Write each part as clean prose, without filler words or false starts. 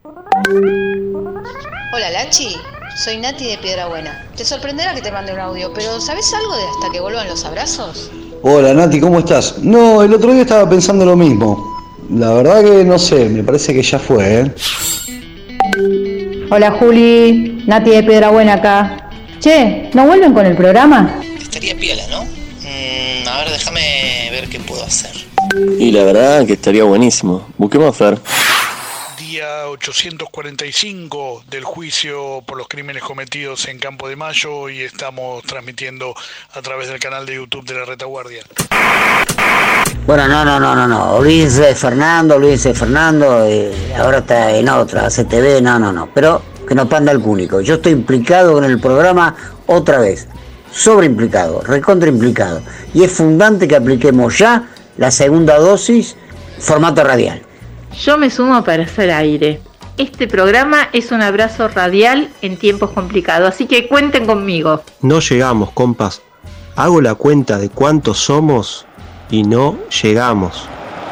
Hola Lachi, soy Nati de Piedrabuena. Te sorprenderá que te mande un audio, pero ¿sabes algo de hasta que vuelvan los abrazos? Hola Nati, ¿cómo estás? No, el otro día estaba pensando lo mismo. La verdad que no sé, me parece que ya fue, ¿eh? Hola Juli, Nati de Piedrabuena acá. Che, ¿no vuelven con el programa? Estaría piola, ¿no? A ver, déjame ver qué puedo hacer. Y la verdad que estaría buenísimo. Busquemos a Fer. Día 845 del juicio por los crímenes cometidos en Campo de Mayo y estamos transmitiendo a través del canal de YouTube de La Retaguardia. Bueno, no. Olvídense de Fernando, ahora está en otra, CTV, no. Pero que no panda el cúnico. Yo estoy implicado en el programa otra vez. Sobreimplicado, recontraimplicado. Y es fundante que apliquemos ya la segunda dosis, formato radial. Yo me sumo para hacer aire. Este programa es un abrazo radial en tiempos complicados, así que cuenten conmigo. No llegamos, compas. Hago la cuenta de cuántos somos y no llegamos.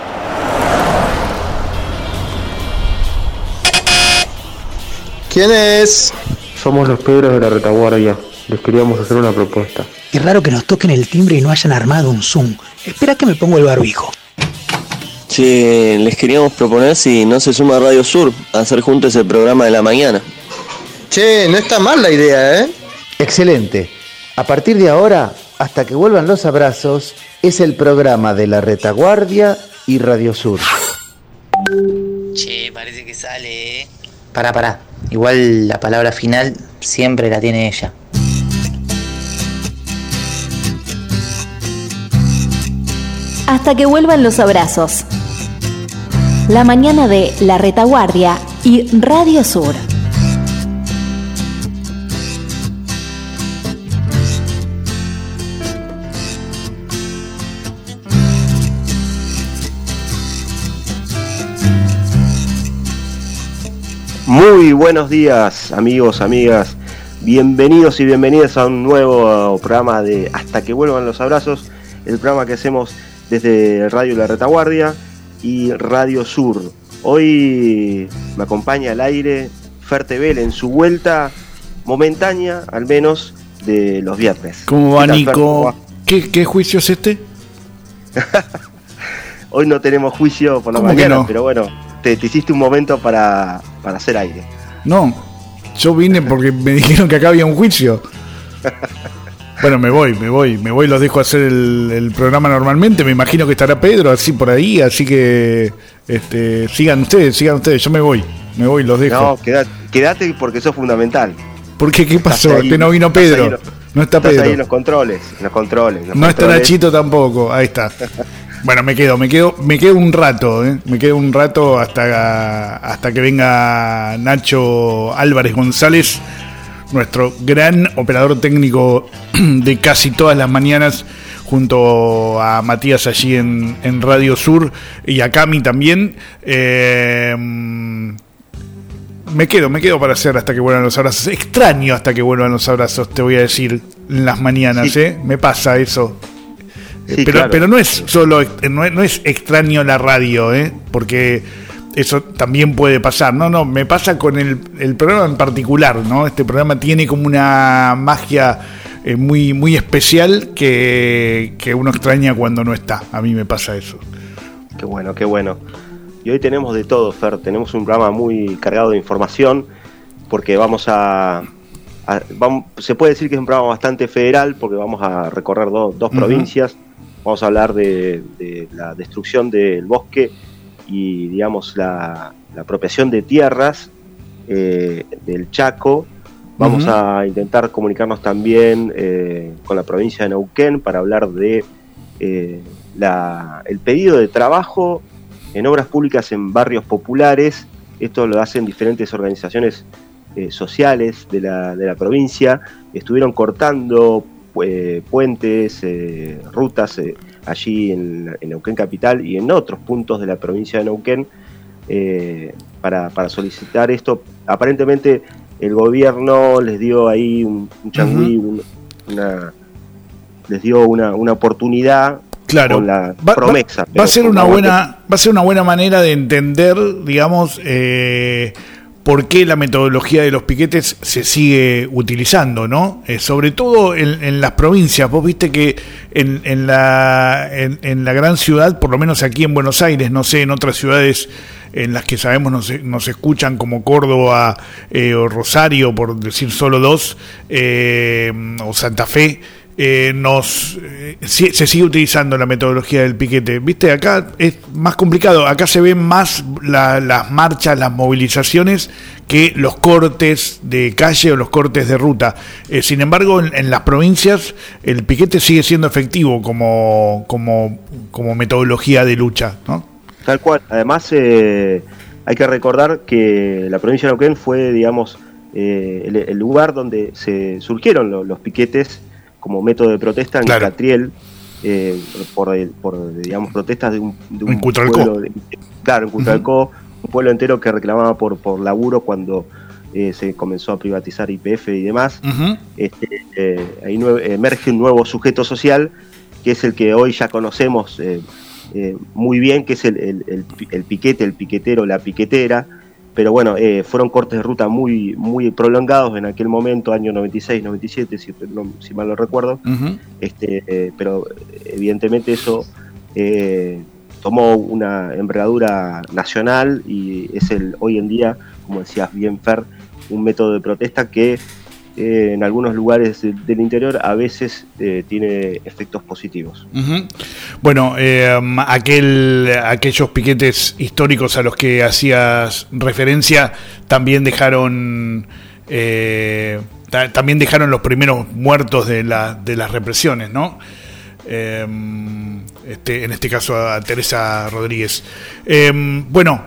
¿Quién es? Somos los Pedros de La Retaguardia. Les queríamos hacer una propuesta. Qué raro que nos toquen el timbre y no hayan armado un Zoom. Espera que me pongo el barbijo. Che, les queríamos proponer si no se suma Radio Sur a hacer juntos el programa de la mañana. Che, no está mal la idea, ¿eh? Excelente. A partir de ahora, hasta que vuelvan los abrazos, es el programa de La Retaguardia y Radio Sur. Che, parece que sale, ¿eh? Pará. Igual la palabra final siempre la tiene ella. Hasta que vuelvan los abrazos. La mañana de La Retaguardia y Radio Sur. Muy buenos días, amigos, amigas. Bienvenidos y bienvenidas a un nuevo programa de Hasta que vuelvan los abrazos, el programa que hacemos desde Radio La Retaguardia y Radio Sur. Hoy me acompaña al aire Fer Tebel en su vuelta momentánea, al menos, de los viernes. ¿Cómo va, Nico? ¿Qué juicio es este? Hoy no tenemos juicio por la mañana, no? Pero bueno, te hiciste un momento para hacer aire. No, yo vine porque me dijeron que acá había un juicio. Bueno, me voy, los dejo hacer el programa normalmente. Me imagino que estará Pedro así por ahí, así que sigan ustedes, yo me voy, los dejo. No, quédate porque eso es fundamental. ¿Por qué? ¿Qué pasó? Que no vino Pedro. No está Pedro. Ahí en los controles. No está Nachito tampoco, ahí está. Bueno, me quedo un rato, me quedo un rato hasta que venga Nacho Álvarez González, nuestro gran operador técnico de casi todas las mañanas, junto a Matías allí en Radio Sur y a Cami también. Me quedo para hacer hasta que vuelvan los abrazos. Extraño hasta que vuelvan los abrazos, te voy a decir, en las mañanas, sí. Me pasa eso. Sí, pero no es solo, no es extraño la radio, porque eso también puede pasar. No, me pasa con el programa en particular, ¿no? Este programa tiene como una magia muy, muy especial que uno extraña cuando no está. A mí me pasa eso. Qué bueno. Y hoy tenemos de todo, Fer. Tenemos un programa muy cargado de información, porque se puede decir que es un programa bastante federal, porque vamos a recorrer dos provincias. Vamos a hablar de la destrucción del bosque y, digamos, la apropiación de tierras del Chaco. Vamos a intentar comunicarnos también con la provincia de Neuquén para hablar de el pedido de trabajo en obras públicas en barrios populares. Esto lo hacen diferentes organizaciones sociales de la provincia. Estuvieron cortando puentes, rutas allí en Neuquén Capital y en otros puntos de la provincia de Neuquén para solicitar esto. Aparentemente el gobierno les dio ahí un changüí, les dio una oportunidad. Claro, con la promesa. Va a ser una buena manera de entender, digamos, por qué la metodología de los piquetes se sigue utilizando, ¿no? Sobre todo en las provincias. Vos viste que en la gran ciudad, por lo menos aquí en Buenos Aires, no sé, en otras ciudades en las que sabemos nos escuchan como Córdoba o Rosario, por decir solo dos, o Santa Fe, se sigue utilizando la metodología del piquete. Viste, acá es más complicado, acá se ven más las marchas, las movilizaciones, que los cortes de calle o los cortes de ruta. Sin embargo, en las provincias el piquete sigue siendo efectivo como metodología de lucha, ¿no? Tal cual. Además, hay que recordar que la provincia de Neuquén fue, digamos, el lugar donde se surgieron los piquetes como método de protesta en Catriel, por digamos, protestas de un pueblo, en Cutralcó, un pueblo entero que reclamaba por laburo cuando se comenzó a privatizar YPF y demás. Uh-huh. Ahí emerge un nuevo sujeto social, que es el que hoy ya conocemos muy bien, que es el piquete, el piquetero, la piquetera. Pero bueno, fueron cortes de ruta muy prolongados en aquel momento, año 96, 97, si mal no recuerdo. Uh-huh. Pero evidentemente eso tomó una envergadura nacional y es hoy en día, como decías bien, Fer, un método de protesta que en algunos lugares del interior a veces tiene efectos positivos. Uh-huh. Bueno, aquellos piquetes históricos a los que hacías referencia también dejaron los primeros muertos de las represiones, ¿no? En este caso a Teresa Rodríguez. Bueno,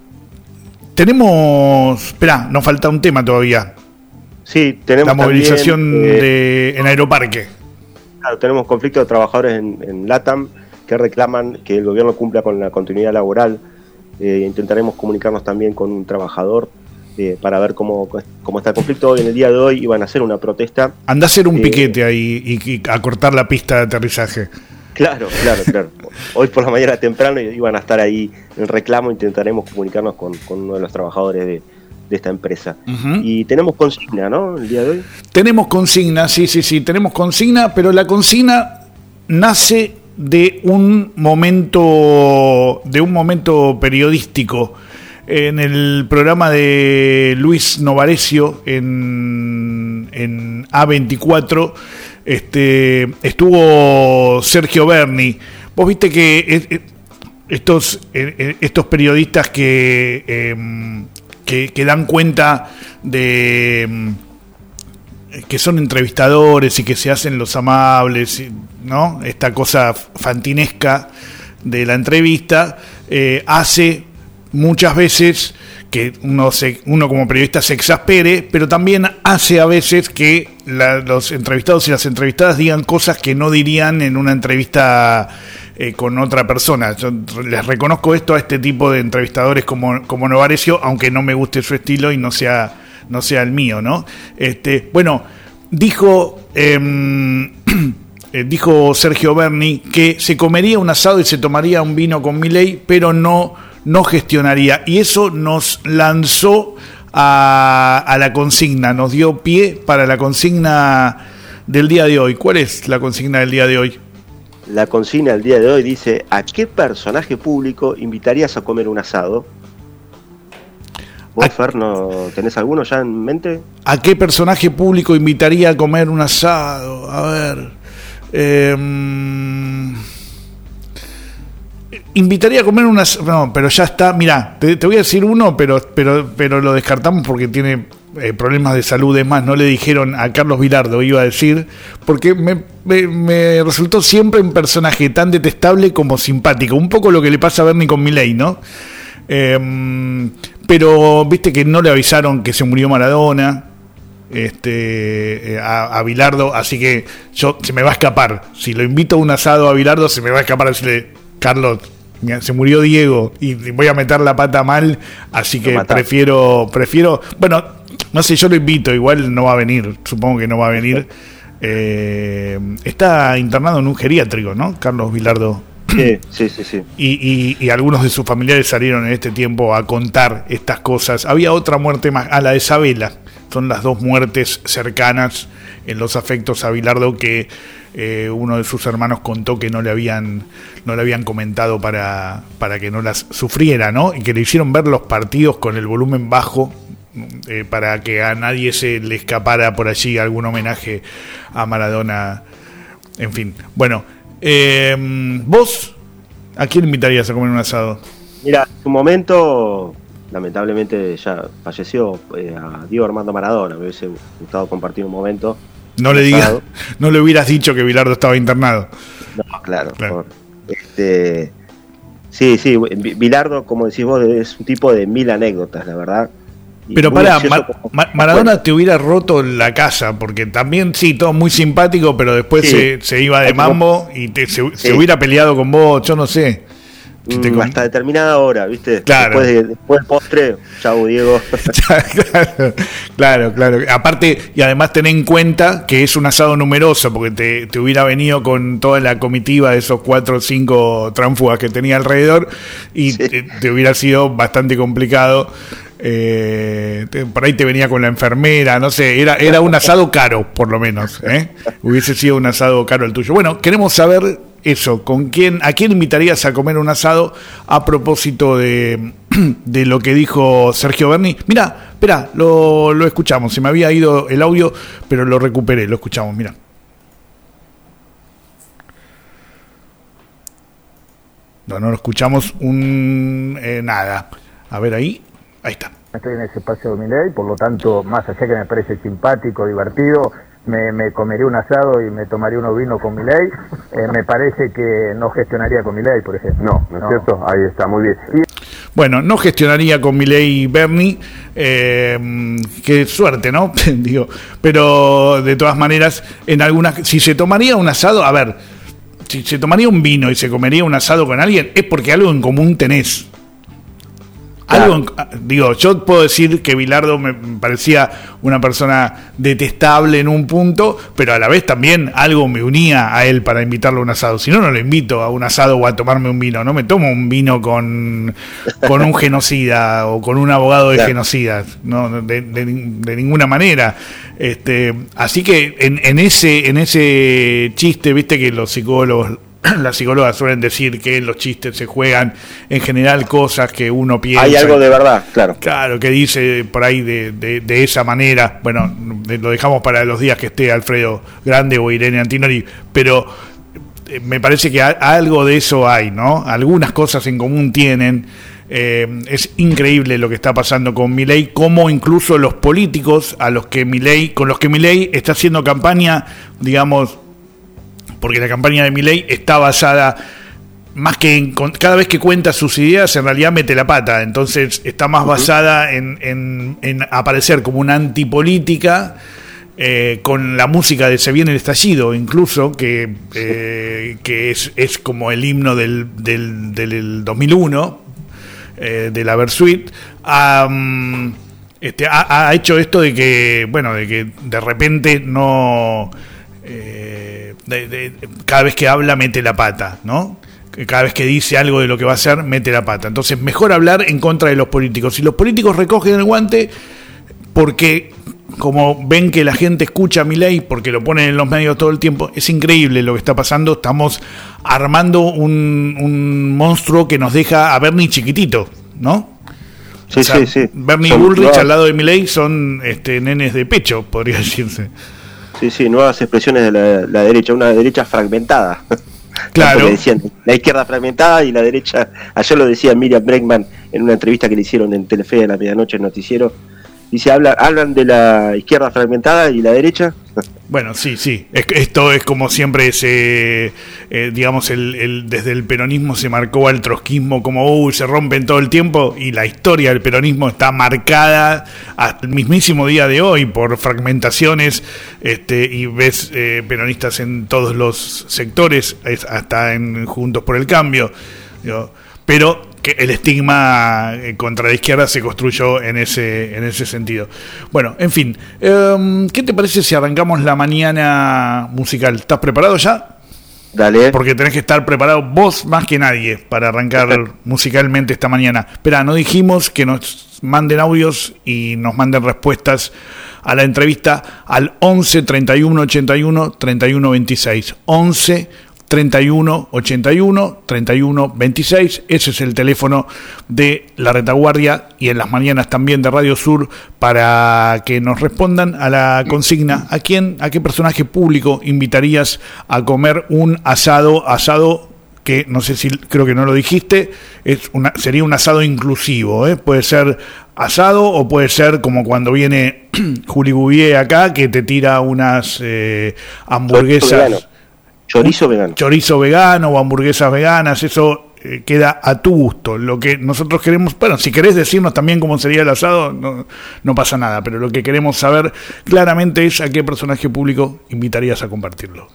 esperá, nos falta un tema todavía. Sí, tenemos la movilización en Aeroparque. Claro, tenemos conflictos de trabajadores en LATAM que reclaman que el gobierno cumpla con la continuidad laboral. Intentaremos comunicarnos también con un trabajador para ver cómo está el conflicto. Hoy, en el día de hoy, iban a hacer una protesta. Anda a hacer un piquete ahí y a cortar la pista de aterrizaje. Claro. Hoy por la mañana temprano iban a estar ahí en reclamo. Intentaremos comunicarnos con uno de los trabajadores de esta empresa. Uh-huh. Y tenemos consigna, ¿no? El día de hoy. Tenemos consigna, sí, tenemos consigna, pero la consigna nace de un momento periodístico. En el programa de Luis Novarecio en A24 estuvo Sergio Berni. Vos viste que estos periodistas que dan cuenta de que son entrevistadores y que se hacen los amables, ¿no? Esta cosa fantinesca de la entrevista hace muchas veces que uno como periodista se exaspere, pero también hace a veces que los entrevistados y las entrevistadas digan cosas que no dirían en una entrevista con otra persona. Yo les reconozco esto a este tipo de entrevistadores como Novarecio, aunque no me guste su estilo y no sea el mío, ¿no? Bueno, dijo Sergio Berni que se comería un asado y se tomaría un vino con Milei, pero no gestionaría, y eso nos lanzó a la consigna, nos dio pie para la consigna del día de hoy. ¿Cuál es la consigna del día de hoy? La consigna del día de hoy dice: ¿a qué personaje público invitarías a comer un asado? ¿Vos, Fer, no tenés alguno ya en mente? ¿A qué personaje público invitaría a comer un asado? A ver, invitaría a comer unas... No, pero ya está. Mirá, te voy a decir uno, pero lo descartamos porque tiene problemas de salud. Es más, no le dijeron a Carlos Vilardo, iba a decir, porque me resultó siempre un personaje tan detestable como simpático. Un poco lo que le pasa a Berni con Milei, ¿no? Pero viste que no le avisaron que se murió Maradona a Vilardo, así que se me va a escapar. Si lo invito a un asado a Vilardo, se me va a escapar decirle: Carlos, se murió Diego y voy a meter la pata mal, así que prefiero, bueno, no sé, yo lo invito, igual no va a venir, supongo que no va a venir. Está internado en un geriátrico, ¿no? Carlos Vilardo. Sí. Y algunos de sus familiares salieron en este tiempo a contar estas cosas. Había otra muerte más, la de Sabela. Son las dos muertes cercanas en los afectos a Bilardo que uno de sus hermanos contó que no le habían comentado para que no las sufriera, ¿no? Y que le hicieron ver los partidos con el volumen bajo para que a nadie se le escapara por allí algún homenaje a Maradona. En fin, bueno, ¿vos a quién invitarías a comer un asado? Mira, en su momento, lamentablemente ya falleció, a Diego Armando Maradona. Me hubiese gustado compartir un momento. No le hubieras dicho que Bilardo estaba internado. No, claro. Sí, Bilardo, como decís vos, es un tipo de 1000 anécdotas, la verdad. Pero pará, Maradona te hubiera roto la casa, porque también sí, todo muy simpático, pero después se iba de mambo y se hubiera peleado con vos, yo no sé. Hasta determinada hora, ¿viste? Claro. Después del postre, chau Diego. Claro. Aparte, y además ten en cuenta que es un asado numeroso, porque te hubiera venido con toda la comitiva de esos 4 o 5 tránfugas que tenía alrededor y te hubiera sido bastante complicado. Por ahí te venía con la enfermera, no sé, era un asado caro, por lo menos, hubiese sido un asado caro el tuyo. Bueno, queremos saber eso, ¿a quién invitarías a comer un asado a propósito de lo que dijo Sergio Berni? Mira, espera, lo escuchamos, se me había ido el audio, pero lo recuperé, lo escuchamos, mira. No lo escuchamos nada. A ver ahí está. Estoy en ese espacio de Milei, por lo tanto, más allá que me parece simpático, divertido, me comería un asado y me tomaría unos vinos con Milei. Me parece que no gestionaría con Milei, por ejemplo. ¿No es cierto? Ahí está, muy bien. Bueno, no gestionaría con Milei y Berni, qué suerte, ¿no? Digo, pero de todas maneras, si se tomaría un asado, a ver, si se tomaría un vino y se comería un asado con alguien, es porque algo en común tenés. Yo puedo decir que Bilardo me parecía una persona detestable en un punto, pero a la vez también algo me unía a él para invitarlo a un asado. Si no, no lo invito a un asado o a tomarme un vino. No me tomo un vino con un genocida o con un abogado de genocidas, no, de ninguna manera. Así que en ese chiste, viste que los psicólogos, las psicólogas suelen decir que en los chistes se juegan en general cosas que uno piensa. Hay algo de verdad, claro. Claro, que dice por ahí de esa manera. Bueno, lo dejamos para los días que esté Alfredo Grande o Irene Antinori, pero me parece que algo de eso hay, ¿no? Algunas cosas en común tienen. Es increíble lo que está pasando con Milei, como incluso los políticos con los que Milei está haciendo campaña, digamos, porque la campaña de Milei está basada más que cada vez que cuenta sus ideas, en realidad mete la pata. Entonces está más basada en aparecer como una antipolítica, con la música de Se viene el estallido, incluso, que es como el himno del 2001, de la Versuit. Ha hecho esto de que de repente no... cada vez que habla mete la pata, ¿no? Cada vez que dice algo de lo que va a hacer mete la pata. Entonces mejor hablar en contra de los políticos. Si los políticos recogen el guante porque como ven que la gente escucha a Milei, porque lo ponen en los medios todo el tiempo, es increíble lo que está pasando. Estamos armando un monstruo que nos deja a Berni chiquitito, ¿no? Sí, o sea, sí. Berni y Bullrich al lado de Milei son nenes de pecho, podría decirse. Sí, nuevas expresiones de la derecha, una derecha fragmentada. Claro. Decían, la izquierda fragmentada y la derecha. Ayer lo decía Miriam Bregman en una entrevista que le hicieron en Telefe a la medianoche, el noticiero. Dice, hablan de la izquierda fragmentada y la derecha. Bueno, sí. Esto es como siempre digamos, desde el peronismo se marcó al trotskismo como se rompen todo el tiempo, y la historia del peronismo está marcada hasta el mismísimo día de hoy por fragmentaciones, y ves peronistas en todos los sectores, hasta en Juntos por el Cambio, pero que el estigma contra la izquierda se construyó en ese sentido. Bueno, en fin, ¿qué te parece si arrancamos la mañana musical? ¿Estás preparado ya? Dale. Porque tenés que estar preparado vos más que nadie para arrancar musicalmente esta mañana. Espera, no dijimos que nos manden audios y nos manden respuestas a la entrevista al 11 31 81 31 26. 11 31 81 31 26. Ese es el teléfono de La Retaguardia y en las mañanas también de Radio Sur para que nos respondan a la consigna. ¿A qué personaje público invitarías a comer un asado que no sé si, creo que no lo dijiste, sería un asado inclusivo, ¿eh? Puede ser asado o puede ser como cuando viene Juli Bouvier acá, que te tira unas hamburguesas. Chorizo vegano o hamburguesas veganas, eso queda a tu gusto. Lo que nosotros queremos, bueno, si querés decirnos también cómo sería el asado, no pasa nada, pero lo que queremos saber claramente es a qué personaje público invitarías a compartirlo.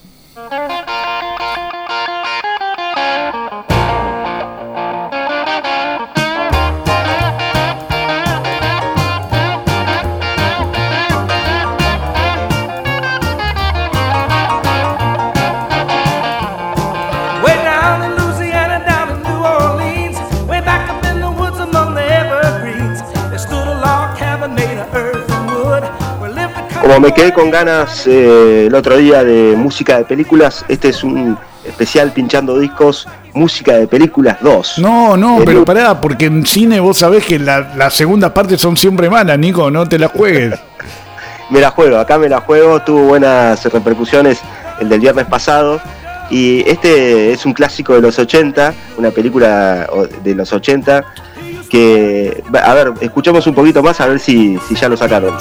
Como me quedé con ganas el otro día de música de películas, este es un especial pinchando discos, música de películas 2. No, pero pará, porque en cine vos sabés que las segundas partes son siempre malas, Nico, no te la juegues. Acá me la juego, tuvo buenas repercusiones el del viernes pasado, y este es un clásico de los 80, una película de los 80, que, a ver, escuchemos un poquito más a ver si ya lo sacaron.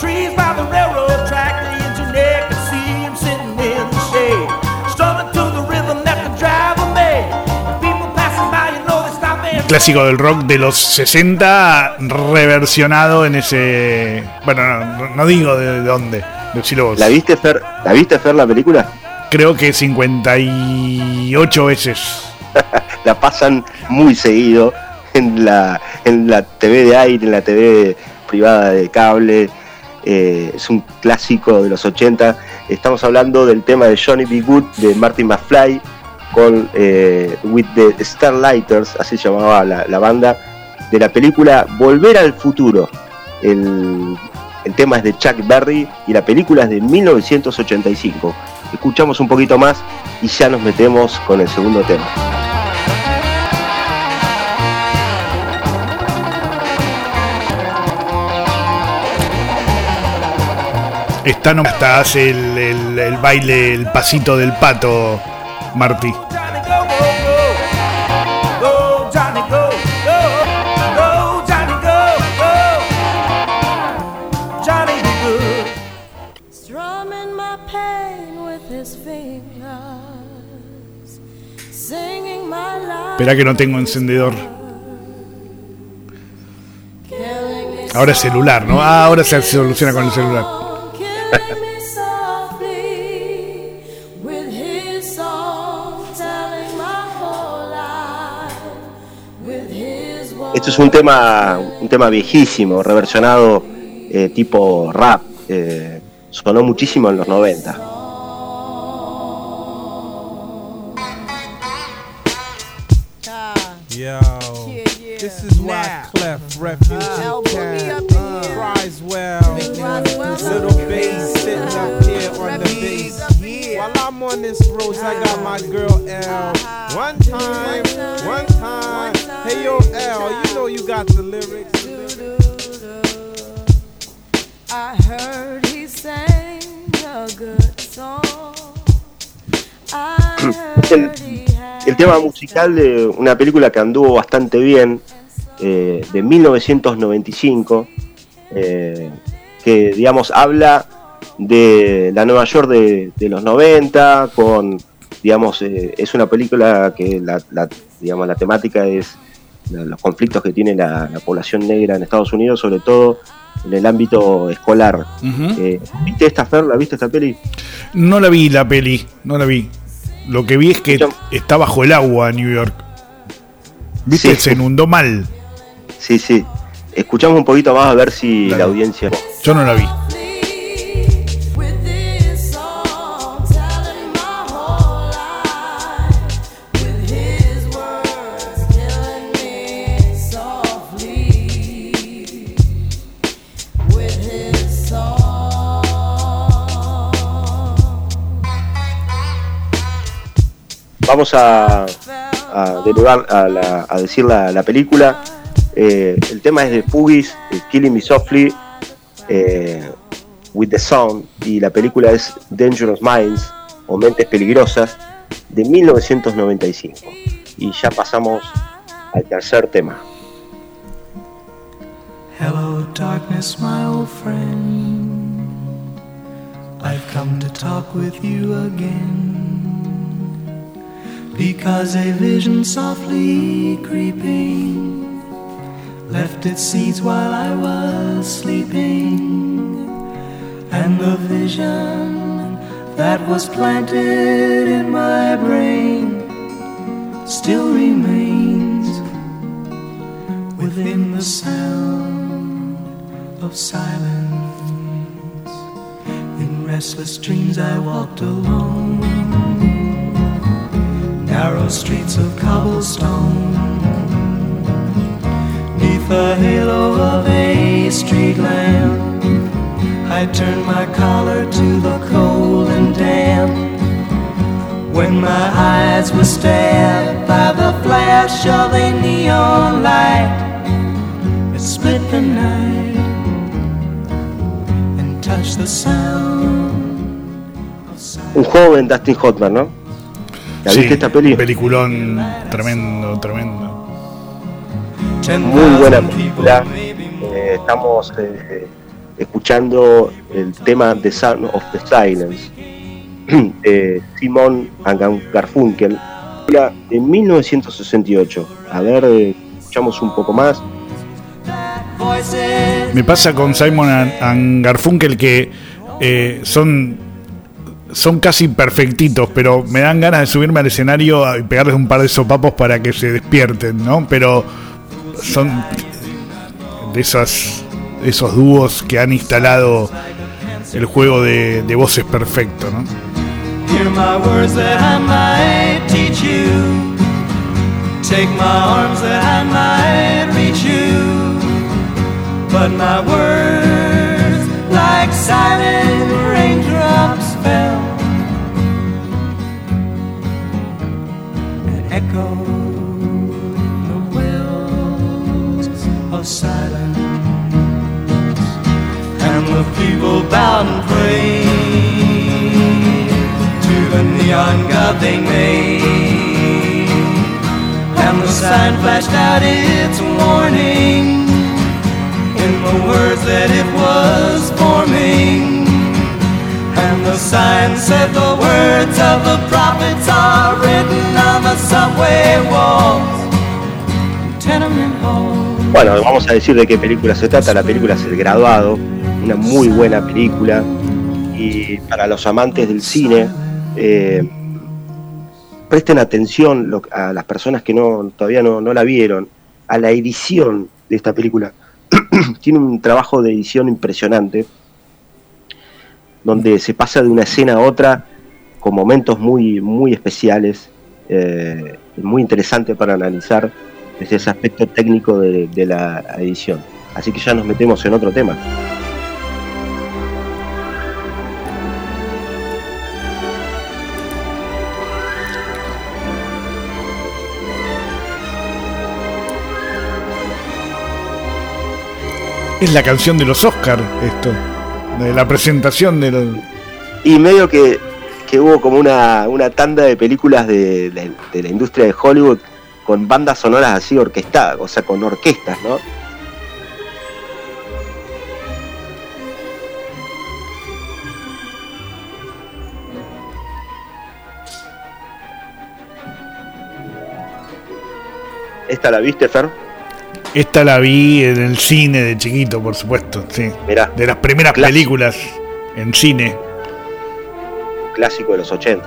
Clásico del rock de los 60 reversionado en ese... Bueno, no digo de dónde, decilo vos. ¿La viste, Fer, la película? Creo que 58 veces. La pasan muy seguido en la TV de aire, en la TV privada de cable. Es un clásico de los 80. Estamos hablando del tema de Johnny B. Good de Marty McFly con With the Starlighters, así se llamaba la banda, de la película Volver al Futuro. El tema es de Chuck Berry y la película es de 1985. Escuchamos un poquito más y ya nos metemos con el segundo tema. Hasta hace el baile, el pasito del pato, Martí. Espera que no tengo encendedor. Ahora es celular, ¿no? Ahora se soluciona con el celular. Esto es un tema viejísimo, reversionado tipo rap. Sonó muchísimo en los 90. Yo, this is why Clef Refugee Camp cries well. Little bass sitting up here on the bass. While I'm on this road, I got my girl L. One time. Hey yo L, you know you got the lyrics. I heard he sang a good song. El tema musical de una película que anduvo bastante bien, de 1995, que digamos habla de la Nueva York de los 90, con, digamos, es una película que la temática es los conflictos que tiene la población negra en Estados Unidos, sobre todo en el ámbito escolar. Uh-huh. ¿Viste esta, Fer? ¿La viste esta peli? No la vi la peli, no la vi. Lo que vi es que está bajo el agua New York. ¿Viste? Sí. Se inundó mal. Sí. Escuchamos un poquito más a ver si la audiencia... Yo no la vi. Vamos a derivar a decir la película. El tema es de Fugees, Killing Me Softly, With the Sound, y la película es Dangerous Minds, o Mentes Peligrosas, de 1995. Y ya pasamos al tercer tema. Hello darkness, my old friend, I've come to talk with you again, because a vision softly creeping left its seeds while I was sleeping, and the vision that was planted in my brain still remains within the sound of silence. In restless dreams I walked alone, narrow streets of cobblestone, neath the halo of a street lamp. I turned my collar to the cold and damp, when my eyes were stabbed by the flash of a neon light. It split the night and touched the sound of silence. Un joven Dustin Hoffman, ¿no? ¿La viste esta peli? Peliculón tremendo. Muy buena película. Estamos escuchando el tema The Sound of the Silence de Simon and Garfunkel, de 1968. A ver, escuchamos un poco más. Me pasa con Simon and Garfunkel que son casi perfectitos, pero me dan ganas de subirme al escenario y pegarles un par de sopapos para que se despierten, ¿no? Pero son de esos dúos que han instalado el juego de voces perfecto, ¿no? Hear my words that I might teach you, take my arms that I might reach you, but my words like silent raindrops fell and echoed the wells of silence, and the people bowed and prayed to the neon god they made, and the sign flashed out its warning in the words that it was forming, and the sign said the words of the prophets are written on the subway walls, tenement halls. Bueno, vamos a decir de qué película se trata. La película es El Graduado, una muy buena película, y para los amantes del cine, presten atención a las personas que todavía no la vieron, a la edición de esta película. Tiene un trabajo de edición impresionante, donde se pasa de una escena a otra con momentos muy, muy especiales, muy interesante para analizar desde ese aspecto técnico de la edición. Así que ya nos metemos en otro tema. Es la canción de los Oscars, esto, de la presentación de los... Y medio que hubo como una tanda de películas de la industria de Hollywood con bandas sonoras así orquestadas, o sea, con orquestas, ¿no? ¿Esta la viste, Fer? Esta la vi en el cine de chiquito, por supuesto, sí. Mirá, de las primeras películas en cine. Clásico de los 80.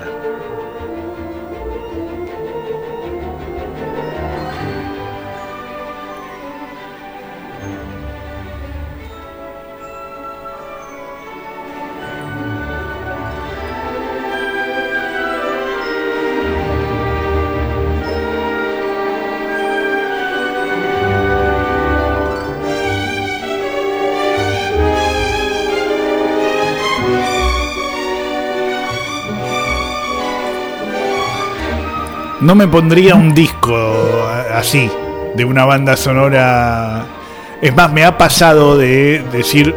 no me pondría un disco así, de una banda sonora. Es más, me ha pasado de decir,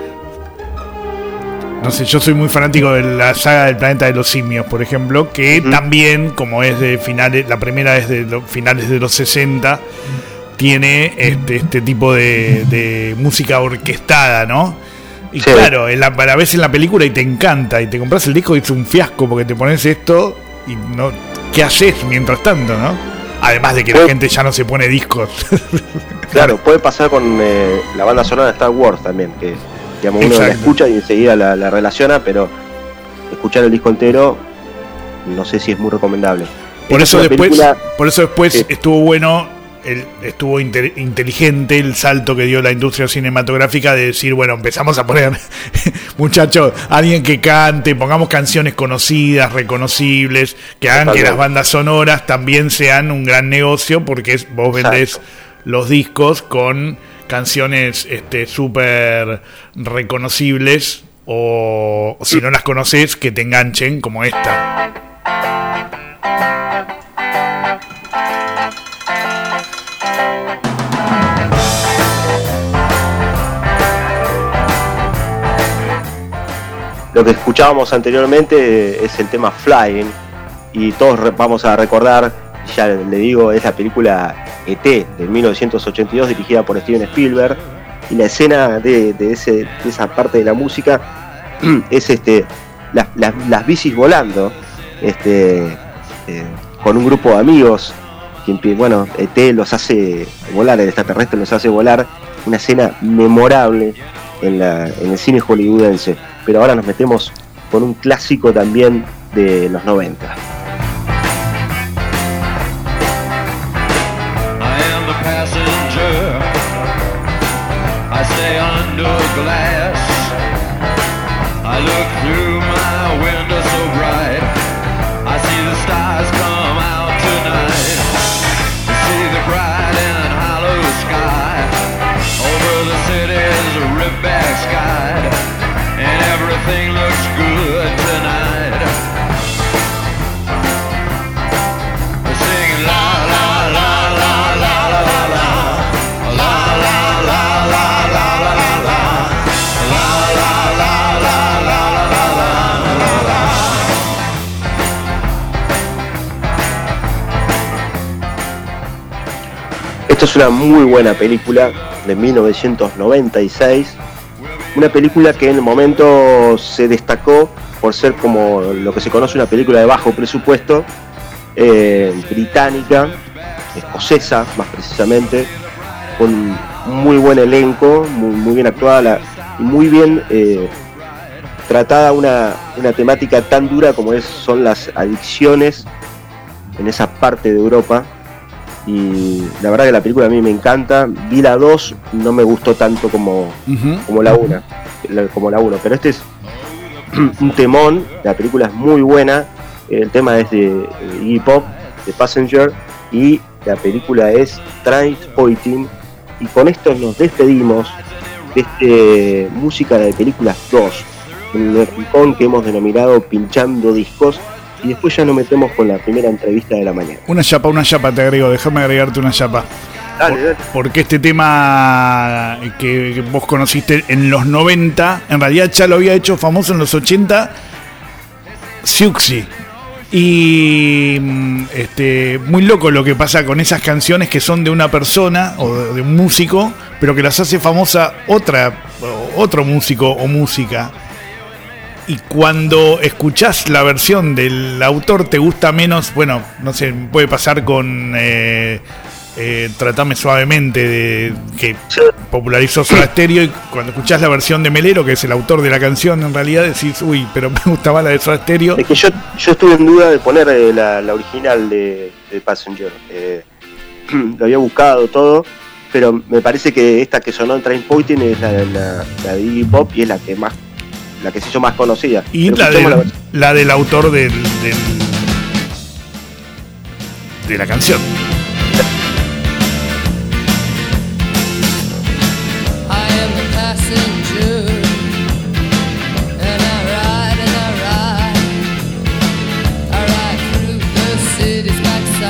no sé, yo soy muy fanático de la saga del Planeta de los Simios, por ejemplo, que también, como es de finales, la primera es de finales de los 60, tiene este tipo de música orquestada, ¿no? Y sí, claro, la ves en la película y te encanta, y te compras el disco y es un fiasco porque te pones esto y no, ¿qué haces mientras tanto, no? Además de que la gente ya no se pone discos. Claro, puede pasar con la banda sonora de Star Wars también, que digamos, uno la escucha y enseguida la relaciona, pero escuchar el disco entero no sé si es muy recomendable. Por eso después estuvo bueno, estuvo inteligente el salto que dio la industria cinematográfica de decir, bueno, empezamos a poner, muchachos, alguien que cante, pongamos canciones conocidas, reconocibles, que hagan que las bandas sonoras también sean un gran negocio, porque vos vendés los discos con canciones súper reconocibles, o si no las conocés, que te enganchen, como esta. Lo que escuchábamos anteriormente es el tema Flying, y todos vamos a recordar, ya le digo, es la película E.T. de 1982 dirigida por Steven Spielberg, y la escena de esa parte de la música es las bicis volando, con un grupo de amigos, bueno, E.T. los hace volar, el extraterrestre los hace volar, una escena memorable en el cine hollywoodense. Pero ahora nos metemos con un clásico también de los 90. Esto es una muy buena película de 1996, una película que en el momento se destacó por ser como lo que se conoce una película de bajo presupuesto, británica, escocesa más precisamente, con un muy buen elenco, muy bien actuada y muy bien tratada una temática tan dura como son las adicciones en esa parte de Europa. Y la verdad que la película a mí me encanta. Vi la 2, no me gustó tanto como la 1, pero este es un temón. La película es muy buena, el tema es de Iggy Pop, de Passenger, y la película es Trainspotting. Y con esto nos despedimos de música de películas 2, en el rincón que hemos denominado Pinchando Discos. Y después ya nos metemos con la primera entrevista de la mañana. Una chapa te agrego, déjame agregarte una chapa. Dale. Porque este tema que vos conociste en los 90, en realidad ya lo había hecho famoso en los 80, Siouxsie. Y muy loco lo que pasa con esas canciones que son de una persona o de un músico, pero que las hace famosa otro músico o música. Y cuando escuchás la versión del autor te gusta menos, bueno, no sé, puede pasar con Tratame Suavemente, que popularizó Soda Stereo, y cuando escuchás la versión de Melero, que es el autor de la canción, en realidad decís, uy, pero me gustaba la de Soda Stereo. Es que yo estuve en duda de poner la original de Passenger. Lo había buscado todo, pero me parece que esta que sonó en Trainspotting es la de Iggy Pop, y es la que se hizo más conocida. Y la del autor de la canción. City's backside.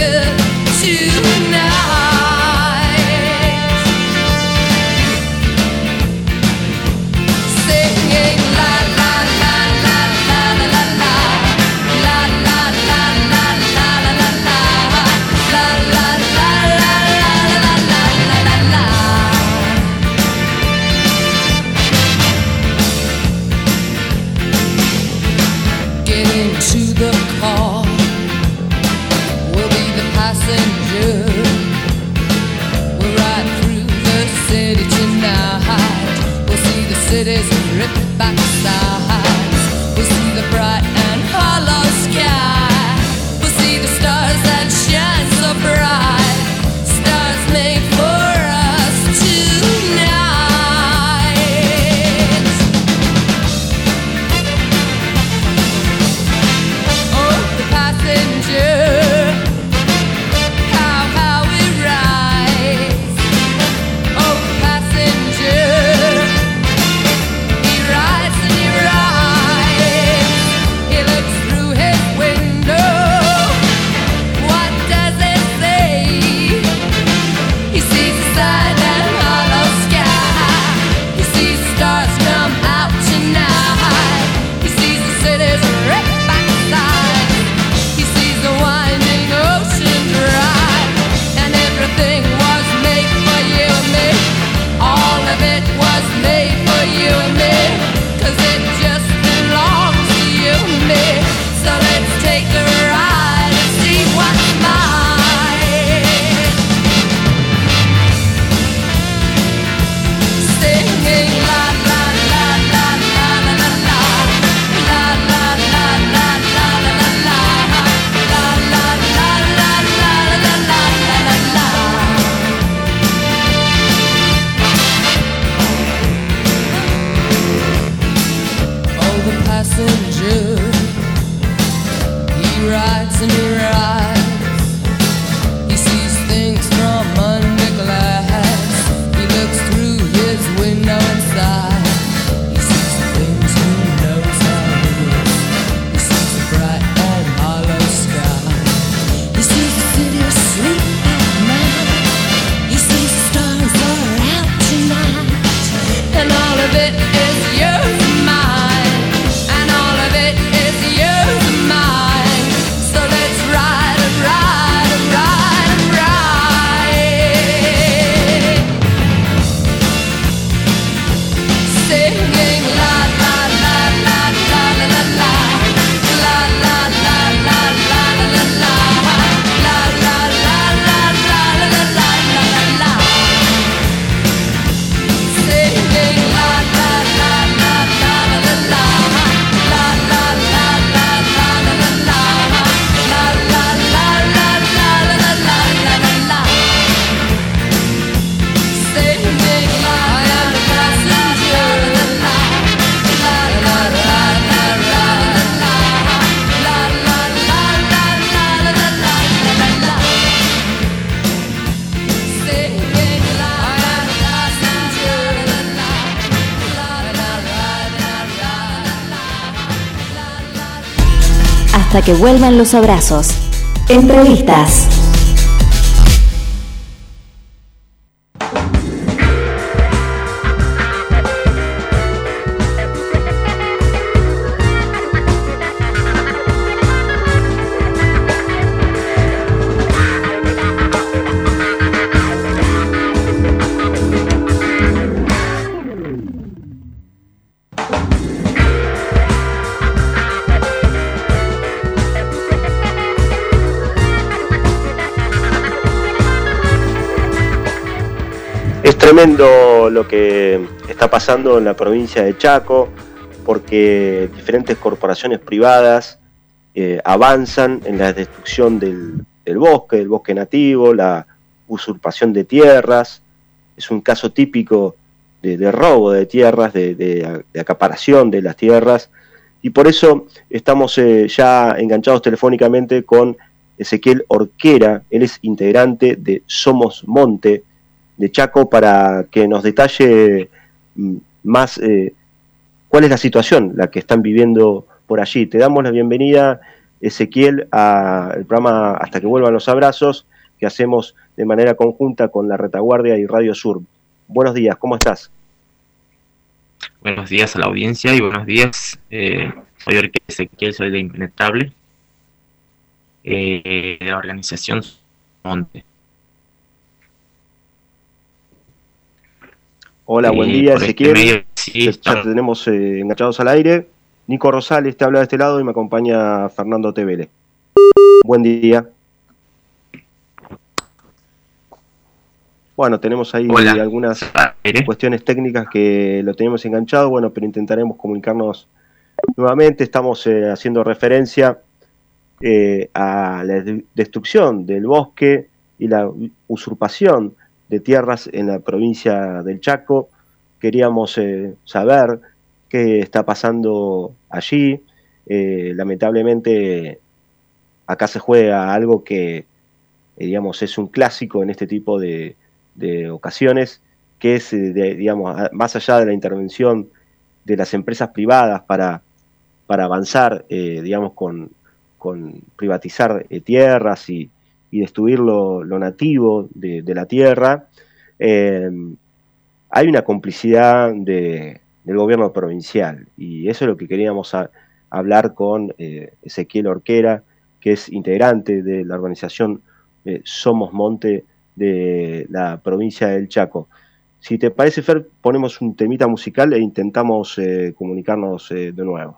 Hasta que vuelvan los abrazos. Entrevistas. Es tremendo lo que está pasando en la provincia de Chaco, porque diferentes corporaciones privadas avanzan en la destrucción del bosque nativo, la usurpación de tierras. Es un caso típico de robo de tierras, de acaparación de las tierras, y por eso estamos ya enganchados telefónicamente con Ezequiel Orquera. Él es integrante de Somos Monte de Chaco, para que nos detalle más cuál es la situación, la que están viviendo por allí. Te damos la bienvenida, Ezequiel al programa Hasta que vuelvan los abrazos, que hacemos de manera conjunta con La Retaguardia y Radio Sur. Buenos días, ¿cómo estás? Buenos días a la audiencia y buenos días. Soy Ezequiel, soy de Impenetrable, de la organización Monte. Hola, buen día, Ezequiel. Medio, sí, ya te tenemos enganchados al aire. Nico Rosales te habla de este lado y me acompaña Fernando Tevele. Buen día. Bueno, tenemos ahí algunas cuestiones técnicas que lo tenemos enganchado, bueno, pero intentaremos comunicarnos nuevamente. Estamos haciendo referencia a la destrucción del bosque y la usurpación de tierras en la provincia del Chaco. Queríamos saber qué está pasando allí. Lamentablemente acá se juega algo que digamos es un clásico en este tipo de ocasiones, que es digamos, más allá de la intervención de las empresas privadas para avanzar digamos con privatizar tierras y destruir lo nativo de la tierra, hay una complicidad del gobierno provincial, y eso es lo que queríamos hablar con Ezequiel Orquera, que es integrante de la organización Somos Monte de la provincia del Chaco. Si te parece, Fer, ponemos un temita musical e intentamos comunicarnos de nuevo.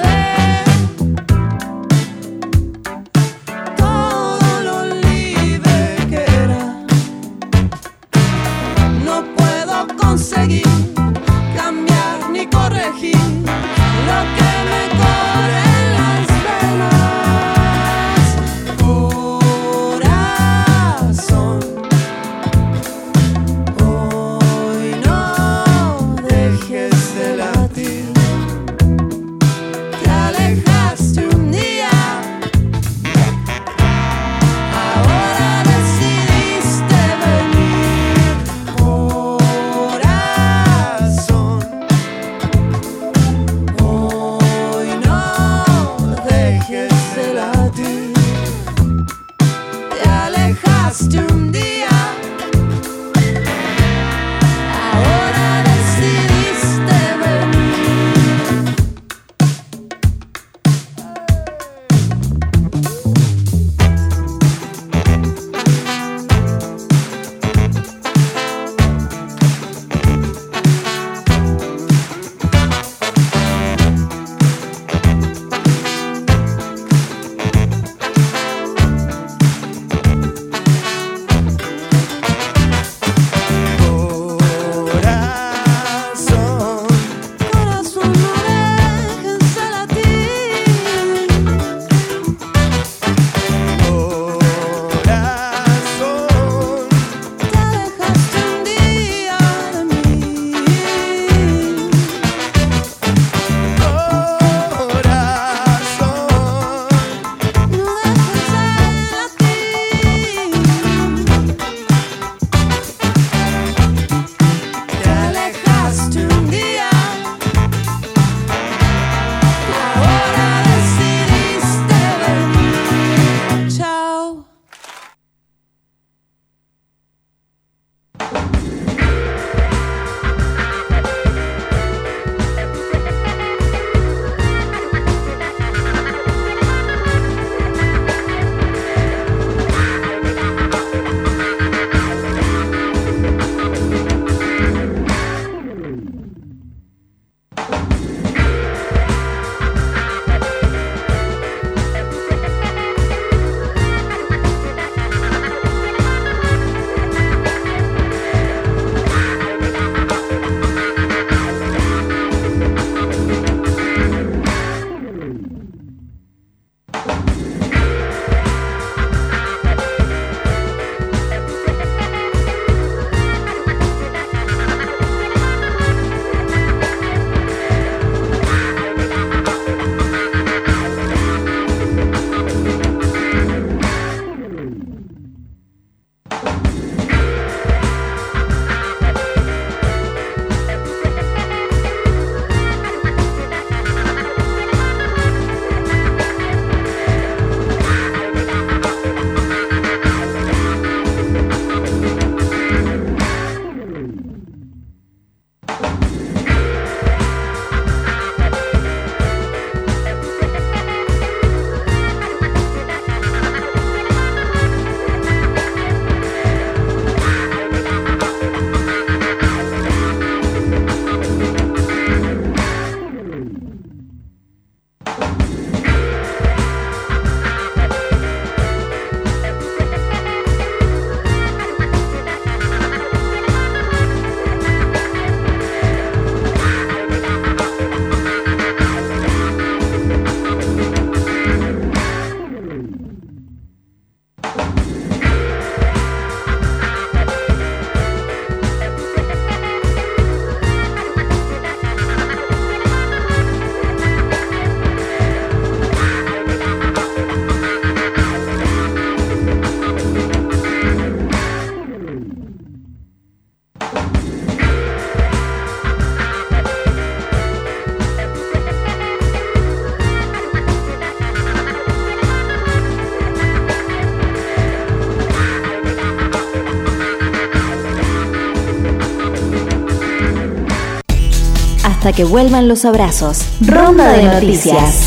Todo lo libre hasta que vuelvan los abrazos. Ronda de noticias.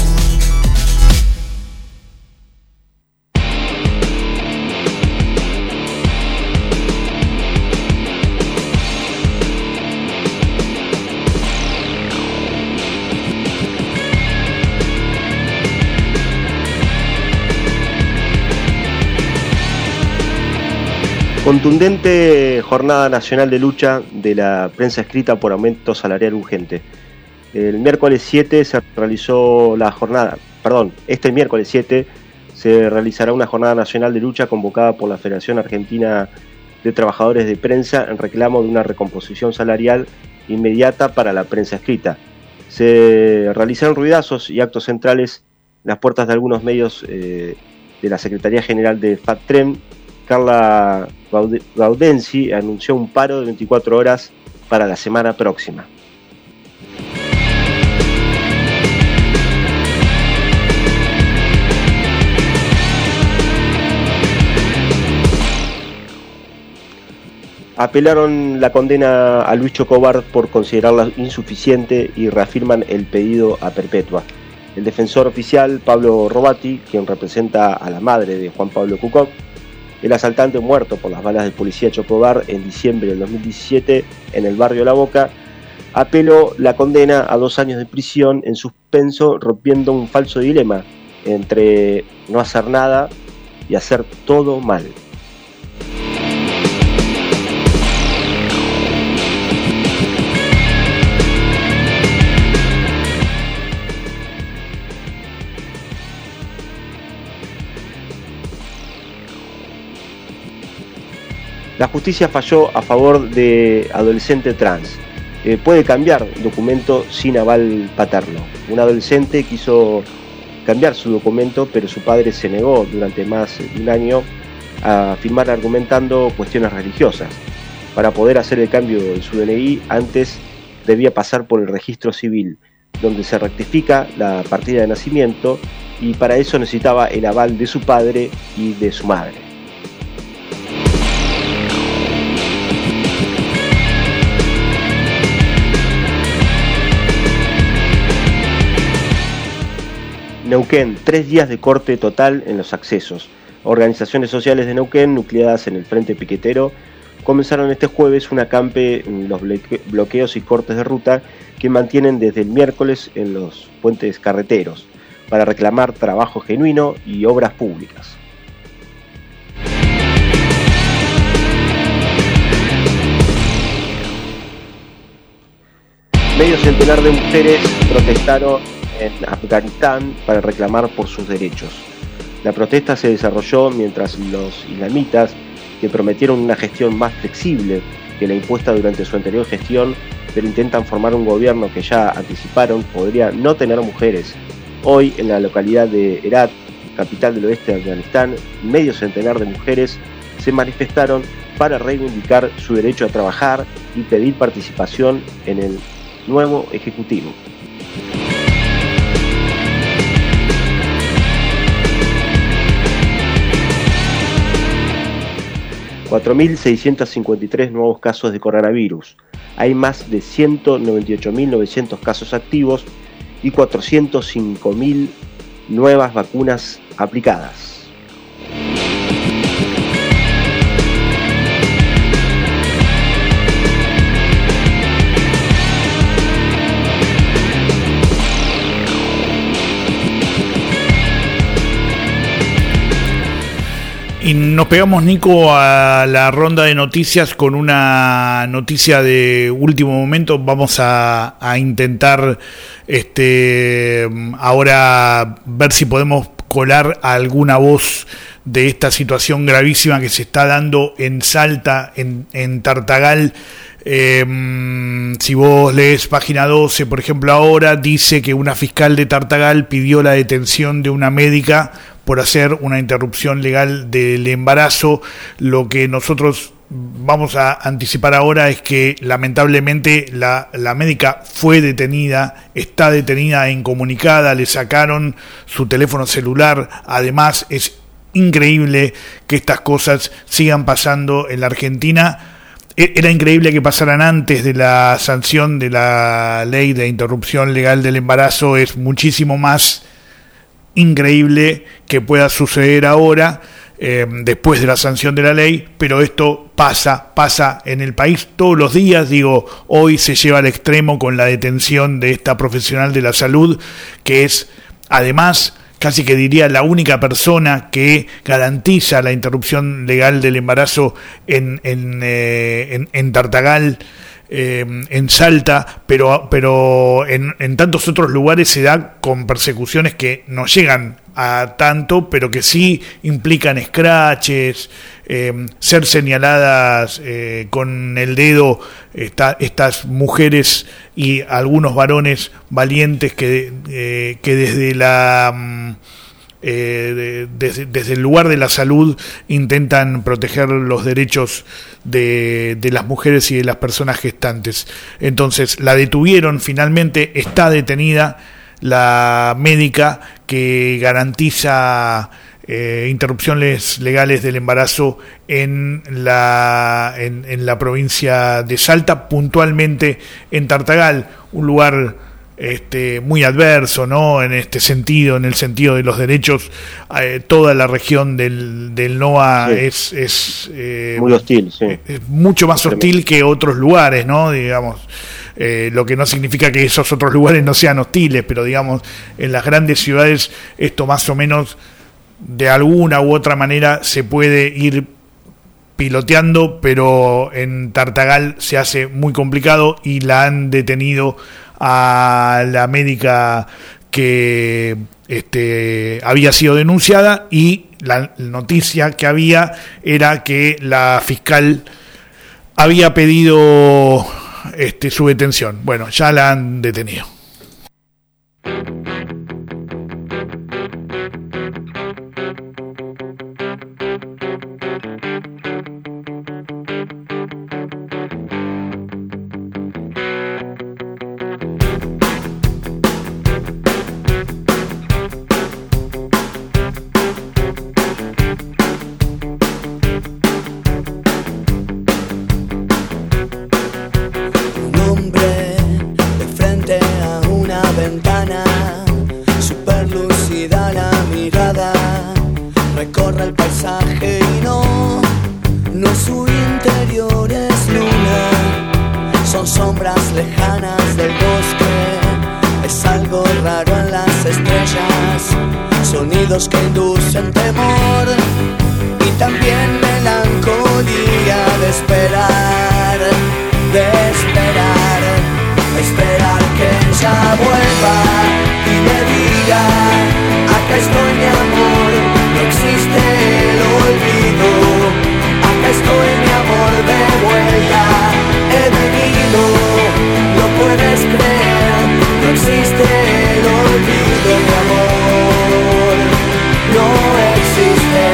Contundente jornada nacional de lucha de la prensa escrita por aumento salarial urgente. El miércoles 7 se realizó la jornada, este miércoles 7 se realizará una jornada nacional de lucha convocada por la Federación Argentina de Trabajadores de Prensa en reclamo de una recomposición salarial inmediata para la prensa escrita. Se realizaron ruidazos y actos centrales en las puertas de algunos medios de la Secretaría General de FATTREM. Carla Gaudenzi anunció un paro de 24 horas para la semana próxima. Apelaron la condena a Luis Chocobar por considerarla insuficiente y reafirman el pedido a perpetua. El defensor oficial, Pablo Robati, quien representa a la madre de Juan Pablo Cucop, el asaltante muerto por las balas del policía Chocobar en diciembre del 2017 en el barrio La Boca, apeló la condena a 2 años de prisión en suspenso, rompiendo un falso dilema entre no hacer nada y hacer todo mal. La justicia falló a favor de adolescente trans. Puede cambiar documento sin aval paterno. Un adolescente quiso cambiar su documento, pero su padre se negó durante más de un año a firmar argumentando cuestiones religiosas. Para poder hacer el cambio en su DNI, antes debía pasar por el registro civil, donde se rectifica la partida de nacimiento, y para eso necesitaba el aval de su padre y de su madre. Neuquén, 3 días de corte total en los accesos. Organizaciones sociales de Neuquén, nucleadas en el Frente Piquetero, comenzaron este jueves un acampe en los bloqueos y cortes de ruta que mantienen desde el miércoles en los puentes carreteros, para reclamar trabajo genuino y obras públicas. Medio centenar de mujeres protestaron en Afganistán para reclamar por sus derechos. La protesta se desarrolló mientras los islamitas, que prometieron una gestión más flexible que la impuesta durante su anterior gestión, pero intentan formar un gobierno que ya anticiparon podría no tener mujeres. Hoy, en la localidad de Herat, capital del oeste de Afganistán, medio centenar de mujeres se manifestaron para reivindicar su derecho a trabajar y pedir participación en el nuevo ejecutivo. $4.653 nuevos casos de coronavirus. Hay más de 198.900 casos activos y 405.000 nuevas vacunas aplicadas. Y nos pegamos, Nico, a la ronda de noticias con una noticia de último momento. Vamos a intentar ahora ver si podemos colar alguna voz de esta situación gravísima que se está dando en Salta, en Tartagal. Si vos lees página 12, por ejemplo, ahora dice que una fiscal de Tartagal pidió la detención de una médica por hacer una interrupción legal del embarazo. Lo que nosotros vamos a anticipar ahora es que lamentablemente la médica fue detenida, está detenida e incomunicada, le sacaron su teléfono celular. Además, es increíble que estas cosas sigan pasando en la Argentina. era increíble que pasaran antes de la sanción de la ley de interrupción legal del embarazo. Es muchísimo más increíble que pueda suceder ahora, después de la sanción de la ley, pero esto pasa en el país todos los días. Digo, hoy se lleva al extremo con la detención de esta profesional de la salud, que es además casi que diría la única persona que garantiza la interrupción legal del embarazo en Tartagal, en Salta, pero en tantos otros lugares se da con persecuciones que no llegan a tanto, pero que sí implican escraches, ser señaladas con el dedo estas mujeres y algunos varones valientes que desde desde el lugar de la salud intentan proteger los derechos de las mujeres y de las personas gestantes. Entonces la detuvieron, finalmente está detenida la médica que garantiza interrupciones legales del embarazo en la provincia de Salta, puntualmente en Tartagal, un lugar muy adverso, ¿no? En este sentido, en el sentido de los derechos. Toda la región del NOA sí, es muy hostil, sí. Es mucho más hostil que otros lugares, ¿no? Digamos, lo que no significa que esos otros lugares no sean hostiles, pero digamos, en las grandes ciudades esto más o menos de alguna u otra manera se puede ir piloteando, pero en Tartagal se hace muy complicado y la han detenido a la médica que había sido denunciada, y la noticia que había era que la fiscal había pedido su detención. Bueno, ya la han detenido. Que inducen temor y también melancolía de esperar que ella vuelva y me diga: acá estoy, mi amor, no existe el olvido, acá estoy, mi amor, de vuelta he venido, lo puedes creer, no existe el olvido, mi amor, no existe.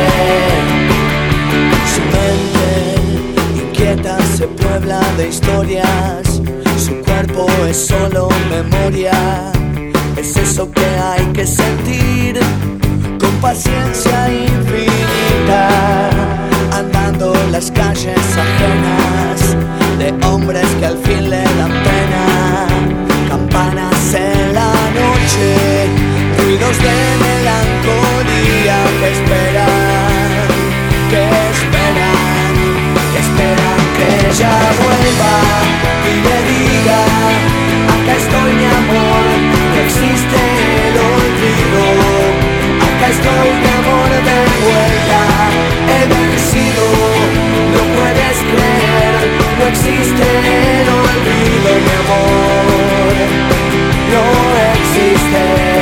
Su mente inquieta se puebla de historias, su cuerpo es solo memoria, es eso que hay que sentir con paciencia infinita, andando las calles ajenas de hombres que al fin le dan pena, campanas en la noche, ruidos de melancolía que esperan que ella vuelva y me diga: acá estoy, mi amor, no existe el olvido, acá estoy, mi amor, de vuelta he vencido, no puedes creer, no existe el olvido, mi amor, no existe.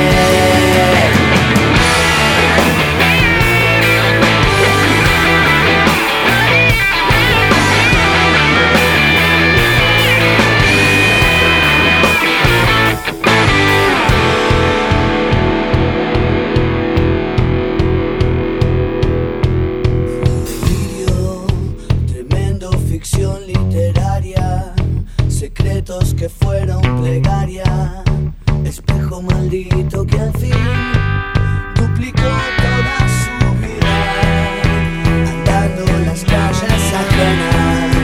Que fueron plegaria, espejo maldito que al fin duplicó toda su vida, andando las calles ajenas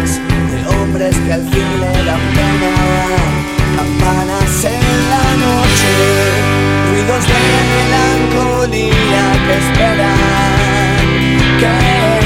que al fin le da pena. Campanas en la noche, ruidos de melancolía que esperan, que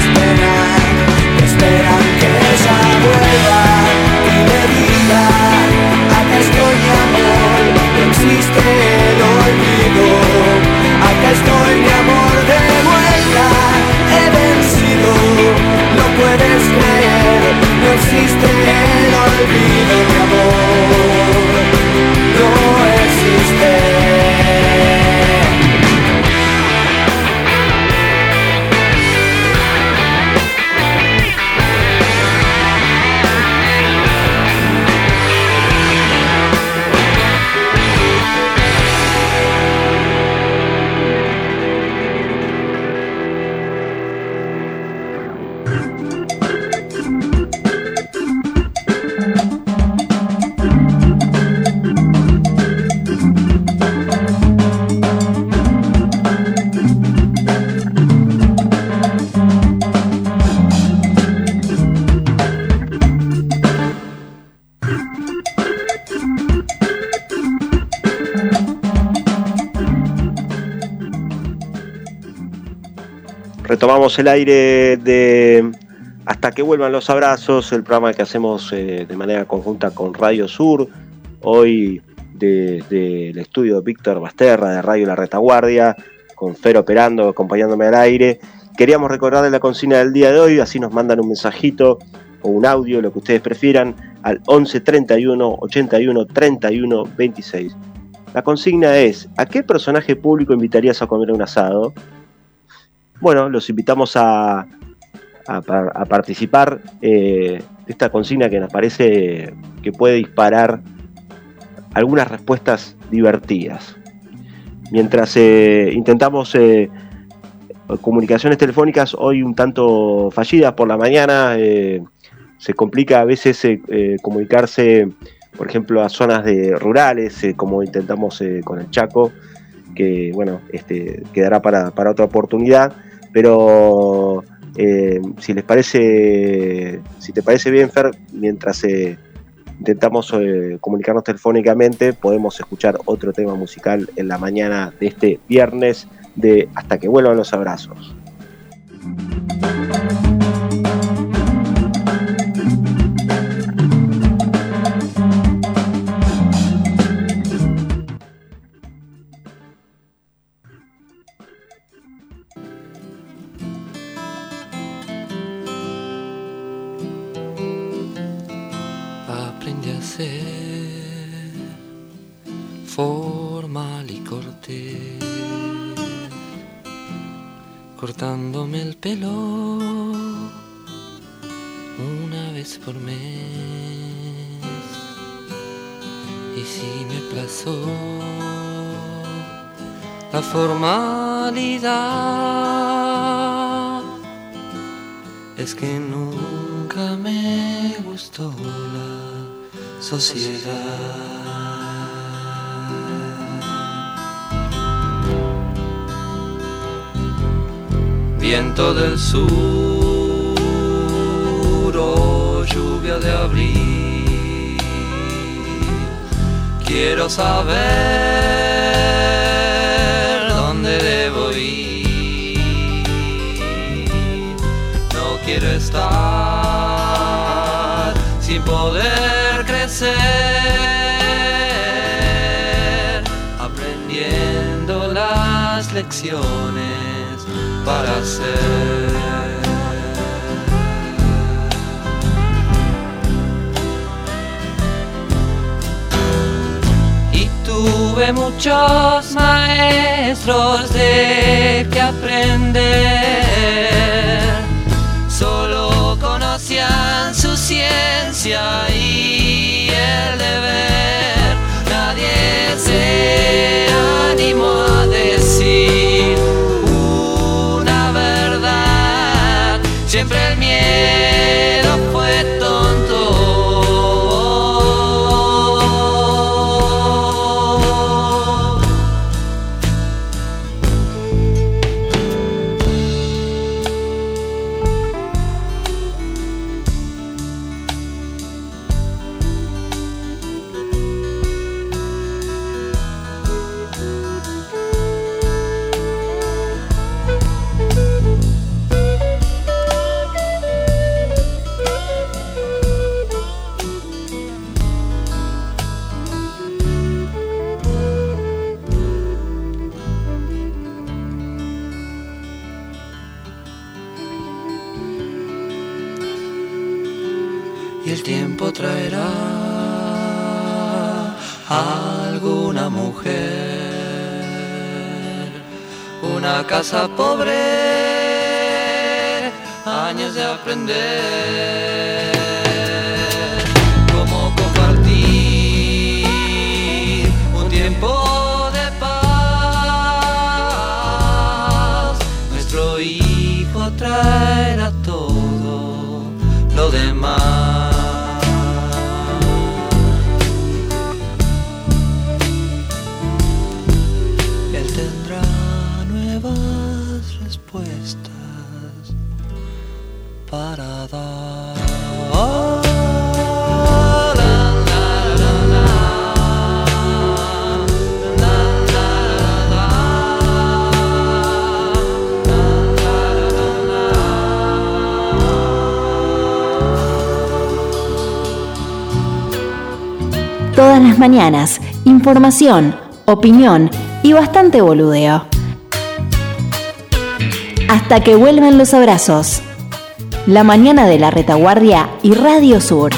esperan que ella vuelva y le diga: acá estoy mi amor, no existe el olvido. Acá estoy mi amor, de vuelta he vencido. No puedes creer, no existe el olvido, mi amor, no existe. Retomamos el aire de Hasta que vuelvan los abrazos, el programa que hacemos de manera conjunta con Radio Sur, hoy desde el estudio de Víctor Basterra de Radio La Retaguardia, con Fer operando, acompañándome al aire. Queríamos recordarles la consigna del día de hoy, así nos mandan un mensajito o un audio, lo que ustedes prefieran, al 11 31 81 31 26. La consigna es: ¿a qué personaje público invitarías a comer un asado? Bueno, los invitamos a participar de esta consigna que nos parece que puede disparar algunas respuestas divertidas. Mientras intentamos comunicaciones telefónicas hoy un tanto fallidas por la mañana, se complica a veces comunicarse, por ejemplo, a zonas rurales, como intentamos con el Chaco, que bueno, quedará para otra oportunidad, pero si te parece bien, Fer, mientras intentamos comunicarnos telefónicamente, podemos escuchar otro tema musical en la mañana de este viernes de Hasta que vuelvan los abrazos. Aprendí a ser formal y cortés, cortándome el pelo una vez por mes. Y si me plazó la formalidad, es que nunca me gustó la sociedad. Viento del sur o lluvia de abril, quiero saber dónde debo ir. No quiero estar sin poder crecer, aprendiendo las lecciones para ser. Y tuve muchos maestros de que aprender, solo conocían su ciencia y el deber. Nadie se animó a decir una verdad, siempre el miedo fue tonto. el tiempo traerá a alguna mujer una casa pobre, años de aprender cómo compartir un tiempo de paz. Nuestro hijo traerá todo lo demás. Él tendrá nuevas respuestas para dar. Todas las mañanas, información, opinión y bastante boludeo. Hasta que vuelvan los abrazos. La mañana de la Retaguardia y Radio Sur.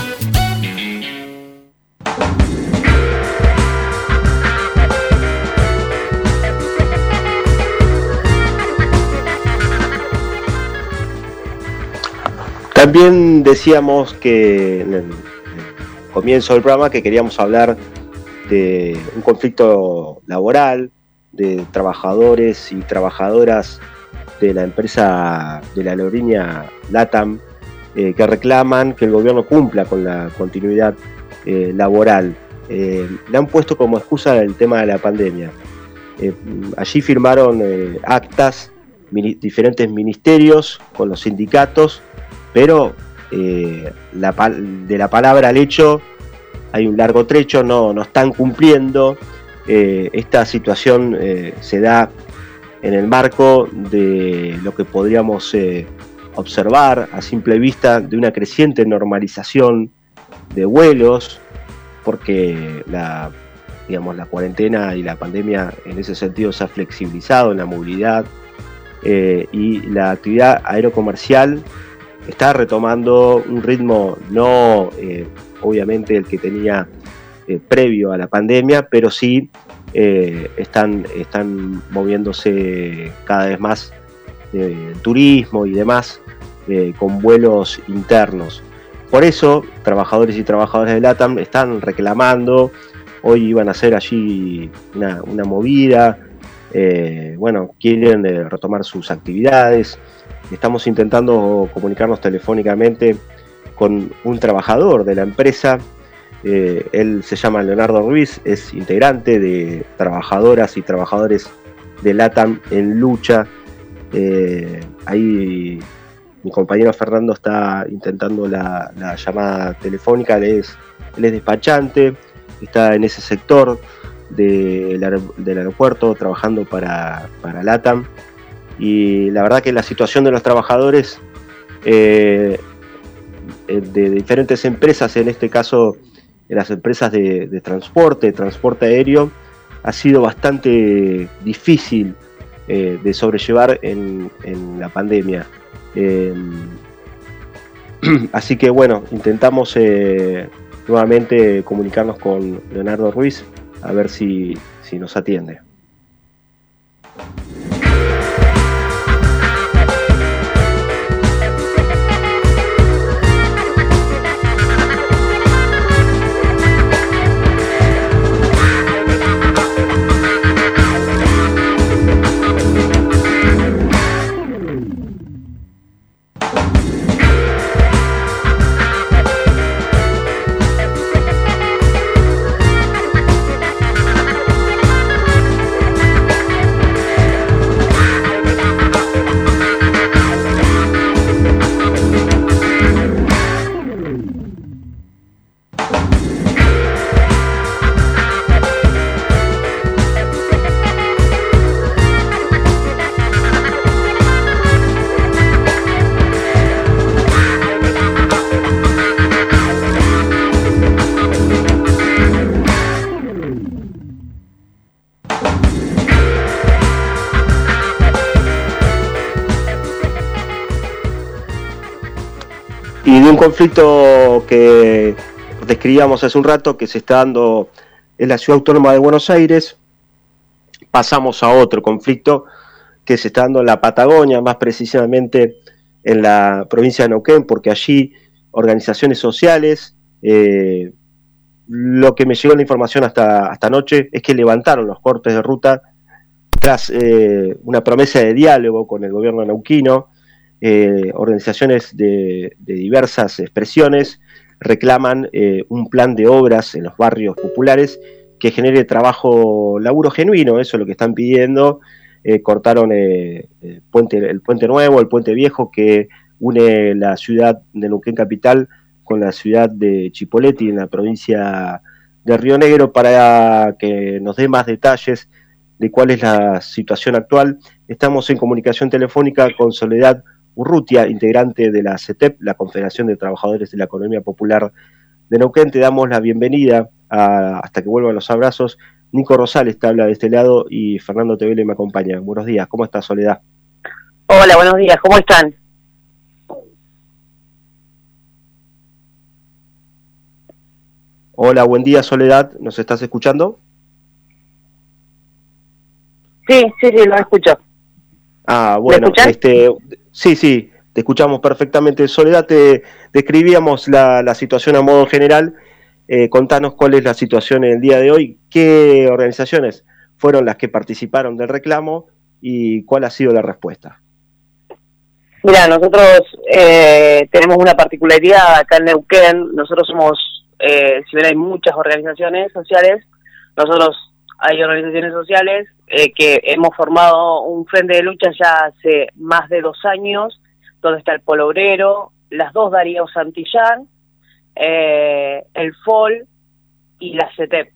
También decíamos que en el comienzo del programa que queríamos hablar de un conflicto laboral de trabajadores y trabajadoras de la empresa de la aerolínea LATAM que reclaman que el gobierno cumpla con la continuidad laboral. Le han puesto como excusa el tema de la pandemia. Allí firmaron actas diferentes ministerios con los sindicatos, pero de la palabra al hecho hay un largo trecho, no están cumpliendo. Esta situación se da en el marco de lo que podríamos observar a simple vista de una creciente normalización de vuelos, porque la cuarentena y la pandemia en ese sentido se ha flexibilizado en la movilidad, y la actividad aerocomercial está retomando un ritmo no obviamente el que tenía previo a la pandemia, pero sí están moviéndose cada vez más turismo y demás con vuelos internos. Por eso trabajadores y trabajadoras de LATAM están reclamando. Hoy iban a hacer allí una movida, quieren retomar sus actividades. Estamos intentando comunicarnos telefónicamente con un trabajador de la empresa. Él se llama Leonardo Ruiz, es integrante de trabajadoras y trabajadores de LATAM en lucha. Ahí mi compañero Fernando está intentando la llamada telefónica. Él es despachante, está en ese sector del aeropuerto trabajando para LATAM. Y la verdad que la situación de los trabajadores de diferentes empresas, en este caso en las empresas de transporte aéreo, ha sido bastante difícil de sobrellevar en la pandemia. Así que intentamos nuevamente comunicarnos con Leonardo Ruiz a ver si nos atiende. Y de un conflicto que describíamos hace un rato, que se está dando en la Ciudad Autónoma de Buenos Aires, pasamos a otro conflicto que se está dando en la Patagonia, más precisamente en la provincia de Neuquén, porque allí organizaciones sociales, lo que me llegó la información hasta anoche es que levantaron los cortes de ruta tras una promesa de diálogo con el gobierno neuquino. Organizaciones de diversas expresiones reclaman un plan de obras en los barrios populares que genere trabajo, laburo genuino, eso es lo que están pidiendo. Cortaron el puente nuevo, el puente viejo que une la ciudad de Neuquén capital con la ciudad de Chipoleti en la provincia de Río Negro. Para que nos dé más detalles de cuál es la situación actual, estamos en comunicación telefónica con Soledad Urrutia, integrante de la CETEP, la Confederación de Trabajadores de la Economía Popular de Neuquén. Te damos la bienvenida hasta que vuelvan los abrazos. Nico Rosales te habla de este lado y Fernando Tevele me acompaña. Buenos días, ¿cómo estás, Soledad? Hola, buenos días, ¿cómo están? Hola, buen día, Soledad, ¿nos estás escuchando? Sí, lo escucho. Ah, bueno, sí, te escuchamos perfectamente. Soledad, te describíamos la situación a modo general. Contanos cuál es la situación en el día de hoy, qué organizaciones fueron las que participaron del reclamo y cuál ha sido la respuesta. Mira, nosotros tenemos una particularidad acá en Neuquén. Nosotros somos, si bien hay muchas organizaciones sociales, hay organizaciones sociales que hemos formado un frente de lucha ya hace más de 2 años, donde está el Polo Obrero, las 2 Darío Santillán, el FOL y la CETEP.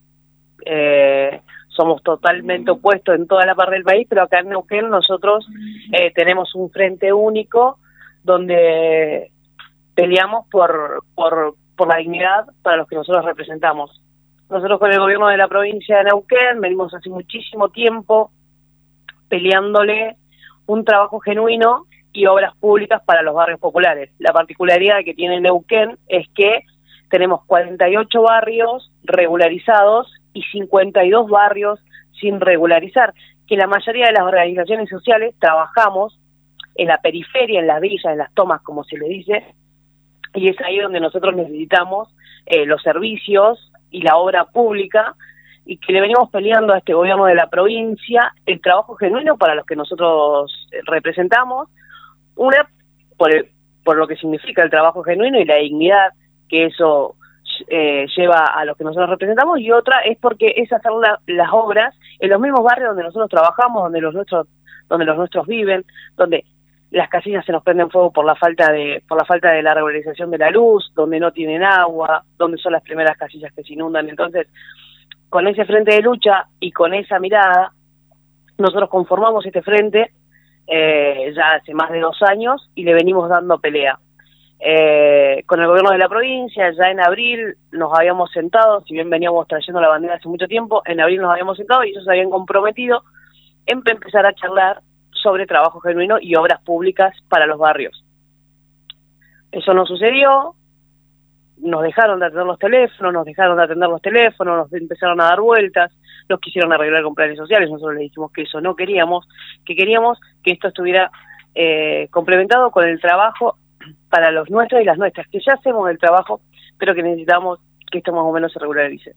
Somos totalmente opuestos en toda la parte del país, pero acá en Neuquén nosotros tenemos un frente único donde peleamos por la dignidad para los que nosotros representamos. Nosotros con el gobierno de la provincia de Neuquén venimos hace muchísimo tiempo peleándole un trabajo genuino y obras públicas para los barrios populares. La particularidad que tiene Neuquén es que tenemos 48 barrios regularizados y 52 barrios sin regularizar, que la mayoría de las organizaciones sociales trabajamos en la periferia, en las villas, en las tomas, como se le dice, y es ahí donde nosotros necesitamos los servicios y la obra pública, y que le venimos peleando a este gobierno de la provincia el trabajo genuino para los que nosotros representamos, una por lo que significa el trabajo genuino y la dignidad que eso lleva a los que nosotros representamos, y otra es porque es hacer las obras en los mismos barrios donde nosotros trabajamos, donde los nuestros viven, donde las casillas se nos prenden fuego por la falta de la regularización de la luz, donde no tienen agua, donde son las primeras casillas que se inundan. Entonces, con ese frente de lucha y con esa mirada, nosotros conformamos este frente ya hace más de 2 años y le venimos dando pelea. Con el gobierno de la provincia, ya en abril nos habíamos sentado, si bien veníamos trayendo la bandera hace mucho tiempo, en abril nos habíamos sentado y ellos se habían comprometido en empezar a charlar sobre trabajo genuino y obras públicas para los barrios. Eso no sucedió, nos dejaron de atender los teléfonos, nos empezaron a dar vueltas, nos quisieron arreglar con planes sociales, nosotros les dijimos que eso no queríamos, que queríamos que esto estuviera complementado con el trabajo para los nuestros y las nuestras, que ya hacemos el trabajo, pero que necesitamos que esto más o menos se regularice.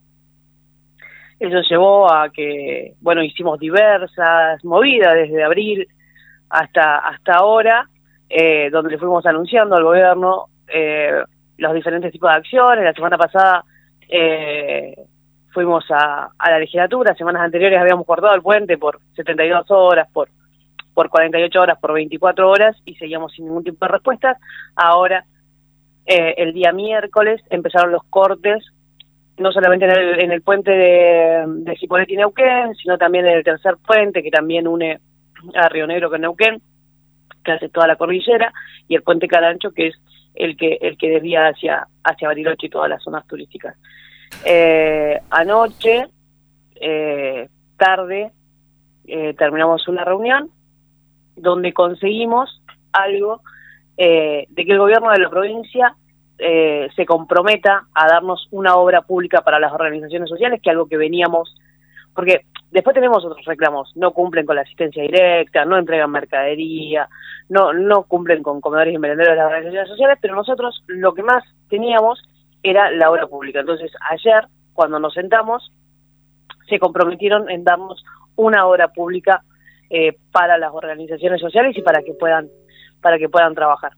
Eso llevó a que, hicimos diversas movidas desde abril hasta ahora, donde le fuimos anunciando al gobierno los diferentes tipos de acciones. La semana pasada fuimos a la legislatura, semanas anteriores habíamos cortado el puente por 72 horas, por 48 horas, por 24 horas, y seguíamos sin ningún tipo de respuestas. Ahora, el día miércoles, empezaron los cortes, no solamente en el puente de Chipoleti y Neuquén, sino también en el tercer puente, que también une a Río Negro con Neuquén, que hace toda la cordillera, y el puente Carancho, que es el que desvía hacia Bariloche y todas las zonas turísticas. Anoche, tarde, terminamos una reunión donde conseguimos algo de que el gobierno de la provincia se comprometa a darnos una obra pública para las organizaciones sociales, que es algo que veníamos, porque después tenemos otros reclamos, no cumplen con la asistencia directa, no entregan mercadería, no cumplen con comedores y merenderos de las organizaciones sociales, pero nosotros lo que más teníamos era la obra pública. Entonces ayer, cuando nos sentamos, se comprometieron en darnos una obra pública para las organizaciones sociales y para que puedan trabajar.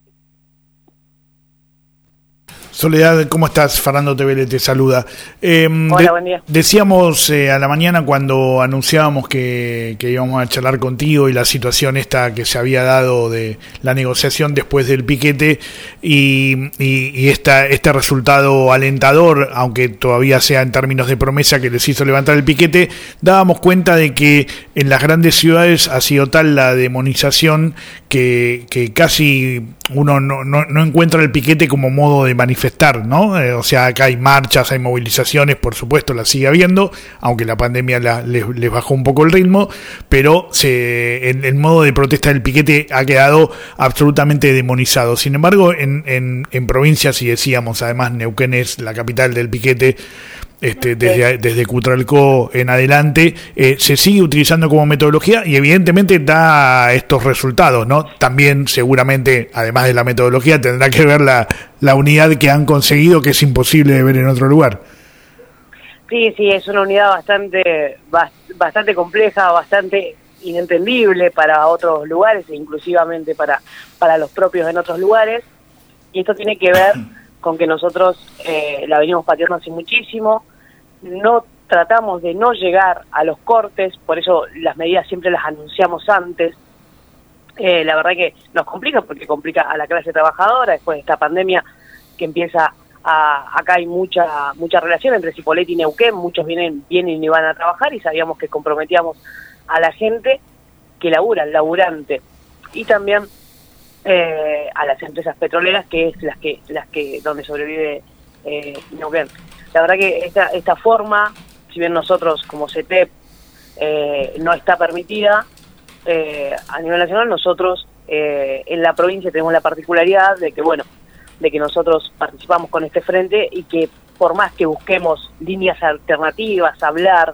Soledad, ¿cómo estás? Fernando Tevele te saluda. Hola, buen día. Decíamos a la mañana cuando anunciábamos que íbamos a charlar contigo y la situación esta que se había dado de la negociación después del piquete y este resultado alentador, aunque todavía sea en términos de promesa que les hizo levantar el piquete, dábamos cuenta de que en las grandes ciudades ha sido tal la demonización que casi uno no encuentra el piquete como modo de manifestar, ¿no? O sea, acá hay marchas, hay movilizaciones, por supuesto, las sigue habiendo, aunque la pandemia les bajó un poco el ritmo, pero el modo de protesta del piquete ha quedado absolutamente demonizado. Sin embargo, en provincias, y decíamos, además, Neuquén es la capital del piquete, desde Cutralcó en adelante, se sigue utilizando como metodología y evidentemente da estos resultados, ¿no? También seguramente, además de la metodología, tendrá que ver la unidad que han conseguido, que es imposible de ver en otro lugar. Sí, es una unidad bastante compleja, bastante inentendible para otros lugares e inclusivamente para los propios en otros lugares, y esto tiene que ver con que nosotros la venimos pateando hace muchísimo, no tratamos de no llegar a los cortes, por eso las medidas siempre las anunciamos antes. La verdad que nos complica, porque complica a la clase trabajadora después de esta pandemia que empieza acá hay mucha relación entre Cipolletti y Neuquén, muchos vienen y van a trabajar, y sabíamos que comprometíamos a la gente que labura, el laburante, y también a las empresas petroleras, que es las que donde sobrevive Neuquén. La verdad que esta forma, si bien nosotros como CETEP no está permitida a nivel nacional, nosotros en la provincia tenemos la particularidad de que nosotros participamos con este frente, y que por más que busquemos líneas alternativas, hablar,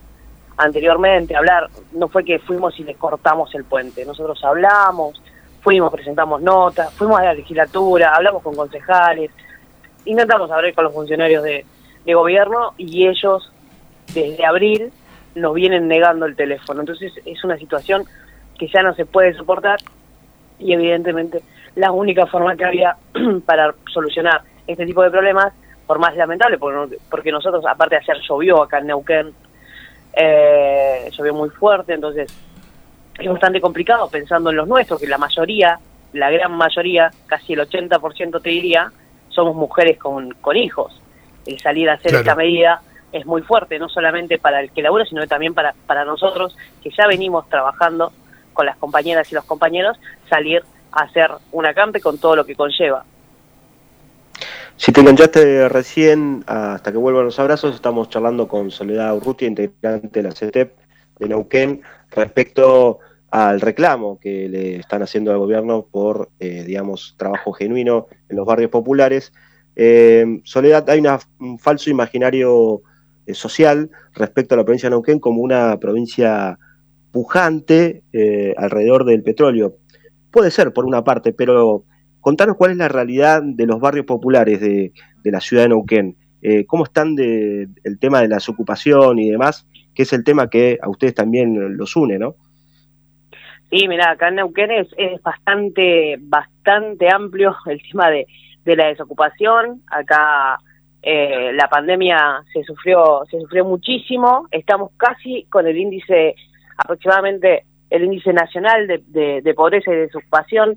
no fue que fuimos y les cortamos el puente, nosotros hablamos, fuimos, presentamos notas, fuimos a la legislatura, hablamos con concejales, intentamos hablar con los funcionarios de gobierno, y ellos desde abril nos vienen negando el teléfono. Entonces es una situación que ya no se puede soportar, y evidentemente la única forma que había para solucionar este tipo de problemas, por más lamentable, porque nosotros, aparte de ayer llovió acá en Neuquén, llovió muy fuerte, entonces es bastante complicado pensando en los nuestros, que la gran mayoría, casi el 80% te diría, somos mujeres con hijos. El salir a hacer esta medida es muy fuerte, no solamente para el que labura, sino también para nosotros, que ya venimos trabajando con las compañeras y los compañeros, salir a hacer un acampe con todo lo que conlleva. Si te enganchaste recién, hasta que vuelvan los abrazos, estamos charlando con Soledad Urrutia, integrante de la CETEP de Neuquén, respecto al reclamo que le están haciendo al gobierno por, trabajo genuino en los barrios populares. Soledad, hay un falso imaginario social respecto a la provincia de Neuquén como una provincia pujante alrededor del petróleo. Puede ser, por una parte, pero contanos cuál es la realidad de los barrios populares de la ciudad de Neuquén. ¿Cómo están el tema de la desocupación y demás? Que es el tema que a ustedes también los une, ¿no? Sí, mirá, acá en Neuquén es bastante amplio el tema de la desocupación. Acá la pandemia se sufrió muchísimo. Estamos casi con el índice, aproximadamente el índice nacional de pobreza y desocupación.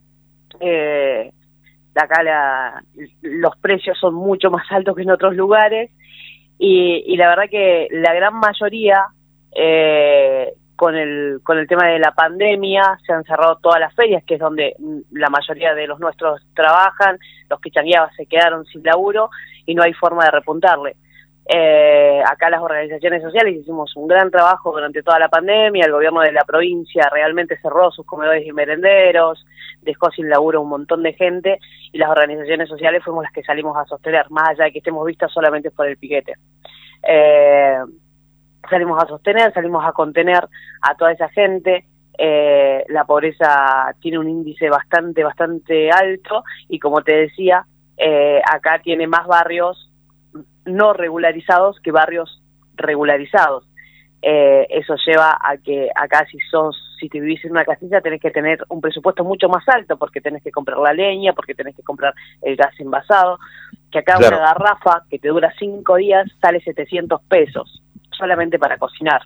Acá los precios son mucho más altos que en otros lugares, y la verdad que la gran mayoría con el tema de la pandemia se han cerrado todas las ferias, que es donde la mayoría de los nuestros trabajan. Los que changueaban se quedaron sin laburo y no hay forma de repuntarle. Acá las organizaciones sociales hicimos un gran trabajo durante toda la pandemia, el gobierno de la provincia realmente cerró sus comedores y merenderos, dejó sin laburo un montón de gente, y las organizaciones sociales fuimos las que salimos a sostener, más allá de que estemos vistas solamente por el piquete. Salimos a sostener, salimos a contener a toda esa gente. La pobreza tiene un índice bastante alto, y como te decía, acá tiene más barrios no regularizados que barrios regularizados. Eso lleva a que acá si te vivís en una casilla tenés que tener un presupuesto mucho más alto, porque tenés que comprar la leña, porque tenés que comprar el gas envasado, que acá claro, una garrafa que te dura 5 días sale 700 pesos solamente para cocinar.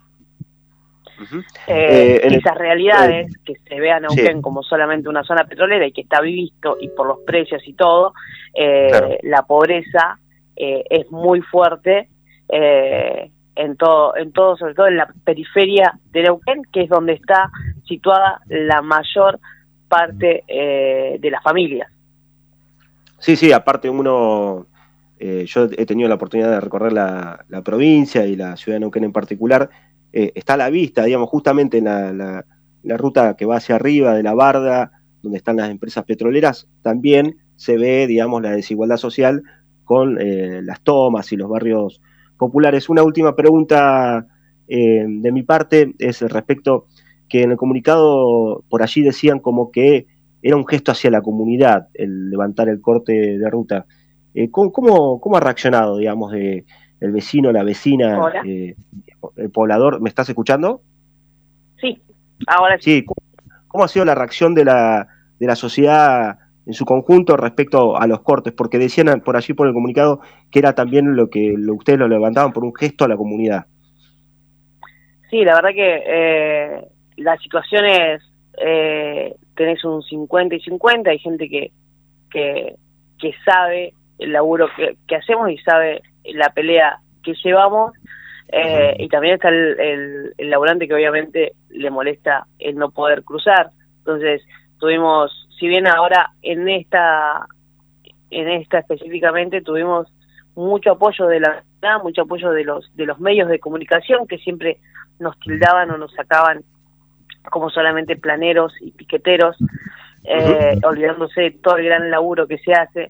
Esas realidades que se vean a Neuquén como solamente una zona petrolera y que está visto, y por los precios y todo, claro, la pobreza es muy fuerte en todo, sobre todo en la periferia de Neuquén, que es donde está situada la mayor parte de las familias. Sí, aparte yo he tenido la oportunidad de recorrer la provincia y la ciudad de Neuquén en particular. Está a la vista, digamos, justamente en la ruta que va hacia arriba de la barda, donde están las empresas petroleras, también se ve, digamos, la desigualdad social con las tomas y los barrios populares. Una última pregunta de mi parte es respecto que en el comunicado por allí decían como que era un gesto hacia la comunidad el levantar el corte de ruta. ¿Cómo ha reaccionado, digamos, el vecino, la vecina, el poblador? ¿Me estás escuchando? Sí, ahora sí. Sí, ¿cómo ha sido la reacción de la sociedad en su conjunto respecto a los cortes? Porque decían por allí por el comunicado que era también lo que ustedes lo levantaban por un gesto a la comunidad. Sí, la verdad que la situación es, tenés un 50 y 50, hay gente que sabe el laburo que hacemos y sabe la pelea que llevamos, y también está el laburante que obviamente le molesta el no poder cruzar. Entonces tuvimos, si bien ahora en esta específicamente tuvimos mucho apoyo de la ciudad, mucho apoyo de los medios de comunicación, que siempre nos tildaban o nos sacaban como solamente planeros y piqueteros, olvidándose de todo el gran laburo que se hace.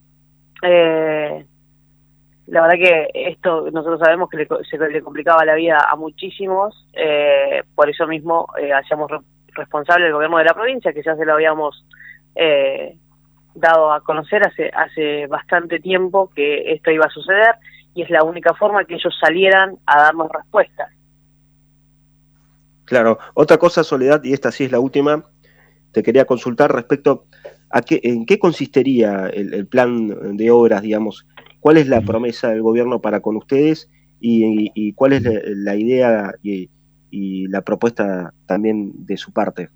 La verdad que esto nosotros sabemos que se le complicaba la vida a muchísimos, por eso mismo hacíamos responsable el gobierno de la provincia, que ya se lo habíamos dado a conocer hace bastante tiempo que esto iba a suceder, y es la única forma que ellos salieran a darnos respuestas. Claro. Otra cosa, Soledad, y esta sí es la última, te quería consultar respecto a en qué consistiría el plan de obras, digamos. ¿Cuál es la promesa del gobierno para con ustedes y cuál es la idea y la propuesta también de su parte?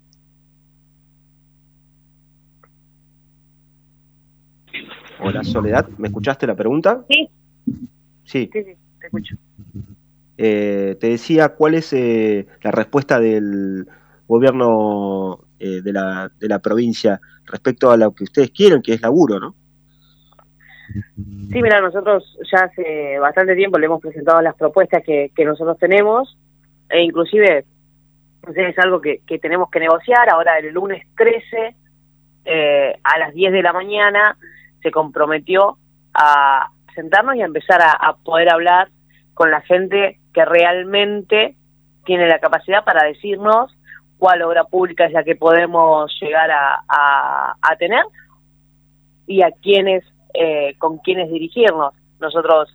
Hola, Soledad, ¿me escuchaste la pregunta? Sí. Sí, te escucho. Te decía, ¿cuál es la respuesta del gobierno de la provincia respecto a lo que ustedes quieren, que es laburo, ¿no? Sí, mira, nosotros ya hace bastante tiempo le hemos presentado las propuestas que nosotros tenemos, e inclusive es algo que tenemos que negociar. Ahora el lunes 13 a las 10 de la mañana se comprometió a sentarnos y a empezar a poder hablar con la gente que realmente tiene la capacidad para decirnos cuál obra pública es la que podemos llegar a tener y a quiénes, con quiénes dirigirnos. Nosotros,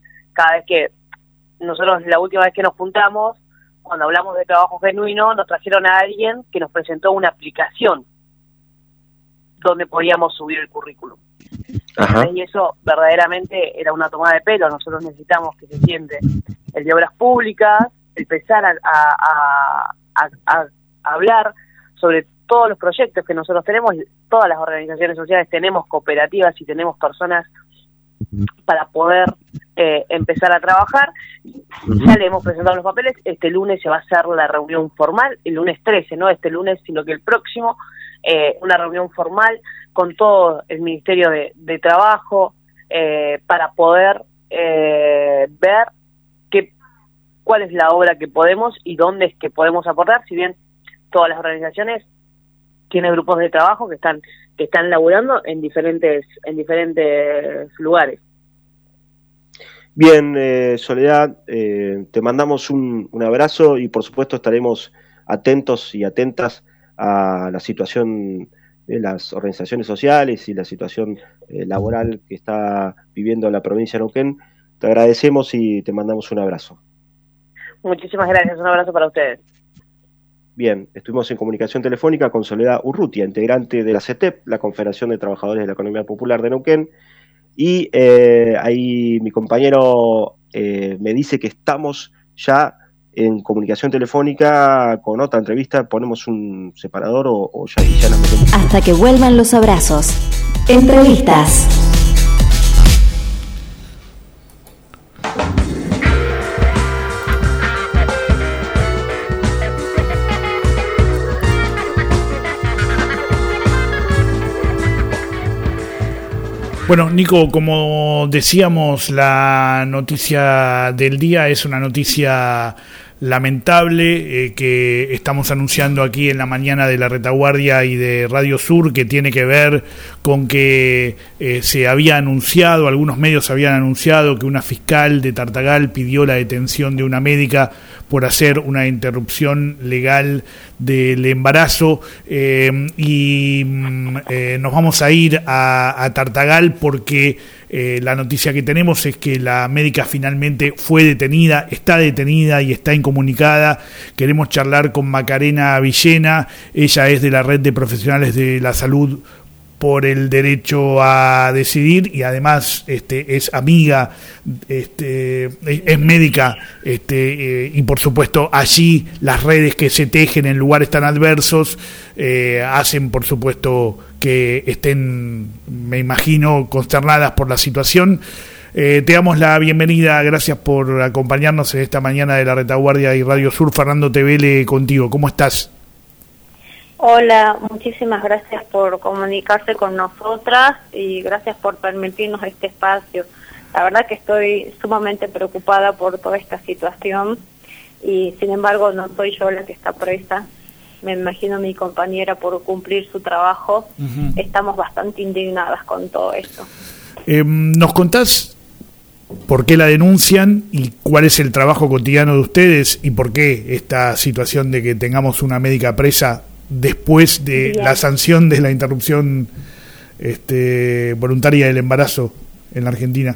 la última vez que nos juntamos, cuando hablamos de trabajo genuino, nos trajeron a alguien que nos presentó una aplicación donde podíamos subir el currículum. Ajá. Y eso verdaderamente era una tomada de pelo. Nosotros necesitamos que se siente el de obras públicas, empezar a hablar sobre todos los proyectos que nosotros tenemos. Todas las organizaciones sociales tenemos cooperativas y tenemos personas para poder empezar a trabajar. Ya le hemos presentado los papeles. Este lunes se va a hacer la reunión formal, el lunes 13, no este lunes, sino que el próximo, una reunión formal con todo el Ministerio de Trabajo, para poder ver cuál es la obra que podemos y dónde es que podemos aportar, si bien todas las organizaciones tienen grupos de trabajo que están laburando en diferentes lugares. Bien, Soledad, te mandamos un abrazo y por supuesto estaremos atentos y atentas a la situación de las organizaciones sociales y la situación laboral que está viviendo la provincia de Neuquén. Te agradecemos y te mandamos un abrazo. Muchísimas gracias, un abrazo para ustedes. Bien, estuvimos en comunicación telefónica con Soledad Urrutia, integrante de la CETEP, la Confederación de Trabajadores de la Economía Popular de Neuquén, y ahí mi compañero me dice que estamos ya en comunicación telefónica con otra entrevista. ¿Ponemos un separador o ya nos metemos? Hasta que vuelvan los abrazos. Entrevistas. Bueno, Nico, como decíamos, la noticia del día es una noticia lamentable que estamos anunciando aquí en la mañana de la Retaguardia y de Radio Sur, que tiene que ver con que se había anunciado, algunos medios habían anunciado que una fiscal de Tartagal pidió la detención de una médica por hacer una interrupción legal del embarazo, y nos vamos a ir a Tartagal porque la noticia que tenemos es que la médica finalmente fue detenida, está detenida y está incomunicada. Queremos charlar con Macarena Villena, ella es de la Red de Profesionales de la Salud por el Derecho a Decidir y además es amiga, es médica, y por supuesto allí las redes que se tejen en lugares tan adversos hacen por supuesto que estén, me imagino, consternadas por la situación. Te damos la bienvenida, gracias por acompañarnos en esta mañana de la Retaguardia y Radio Sur. Fernando Tevele contigo, ¿cómo estás? Hola, muchísimas gracias por comunicarse con nosotras y gracias por permitirnos este espacio. La verdad que estoy sumamente preocupada por toda esta situación y sin embargo no soy yo la que está presa. Me imagino mi compañera por cumplir su trabajo. Uh-huh. Estamos bastante indignadas con todo esto. ¿Nos contás por qué la denuncian y cuál es el trabajo cotidiano de ustedes y por qué esta situación de que tengamos una médica presa después de la sanción de la interrupción voluntaria del embarazo en la Argentina?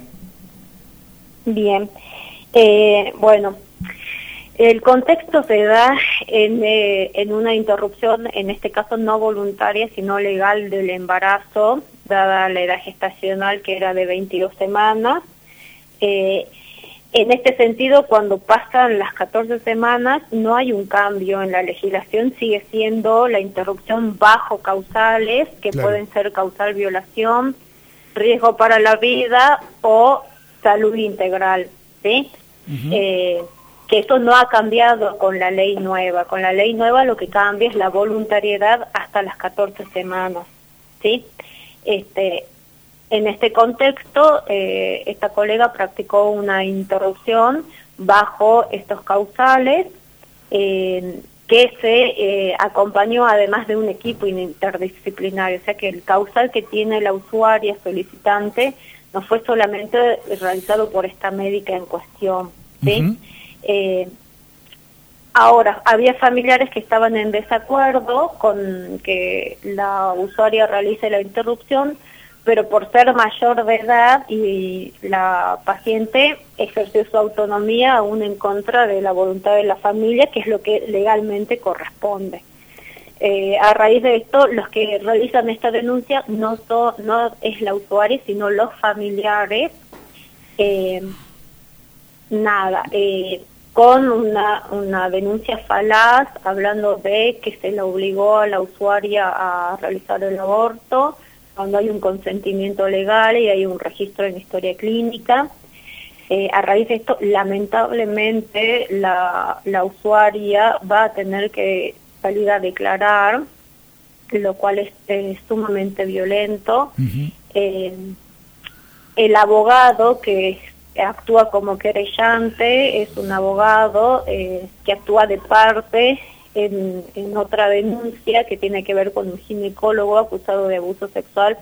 Bien, bueno, el contexto se da en una interrupción, en este caso no voluntaria, sino legal del embarazo, dada la edad gestacional que era de 22 semanas. En este sentido, cuando pasan las 14 semanas, no hay un cambio en la legislación, sigue siendo la interrupción bajo causales, que claro, pueden ser causal violación, riesgo para la vida o salud integral, ¿sí? Uh-huh. Que esto no ha cambiado con la ley nueva. Con la ley nueva lo que cambia es la voluntariedad hasta las 14 semanas, ¿sí? En este contexto, esta colega practicó una interrupción bajo estos causales que se acompañó además de un equipo interdisciplinario, o sea que el causal que tiene la usuaria solicitante no fue solamente realizado por esta médica en cuestión, ¿sí? Uh-huh. Ahora, había familiares que estaban en desacuerdo con que la usuaria realice la interrupción, pero por ser mayor de edad y la paciente ejerció su autonomía aún en contra de la voluntad de la familia, que es lo que legalmente corresponde. A raíz de esto, los que realizan esta denuncia no es la usuaria, sino los familiares, con una denuncia falaz, hablando de que se le obligó a la usuaria a realizar el aborto, cuando hay un consentimiento legal y hay un registro en historia clínica. A raíz de esto, lamentablemente, la usuaria va a tener que salir a declarar, lo cual es sumamente violento. Uh-huh. El abogado que actúa como querellante, es un abogado que actúa de parte en otra denuncia que tiene que ver con un ginecólogo acusado de abuso sexual,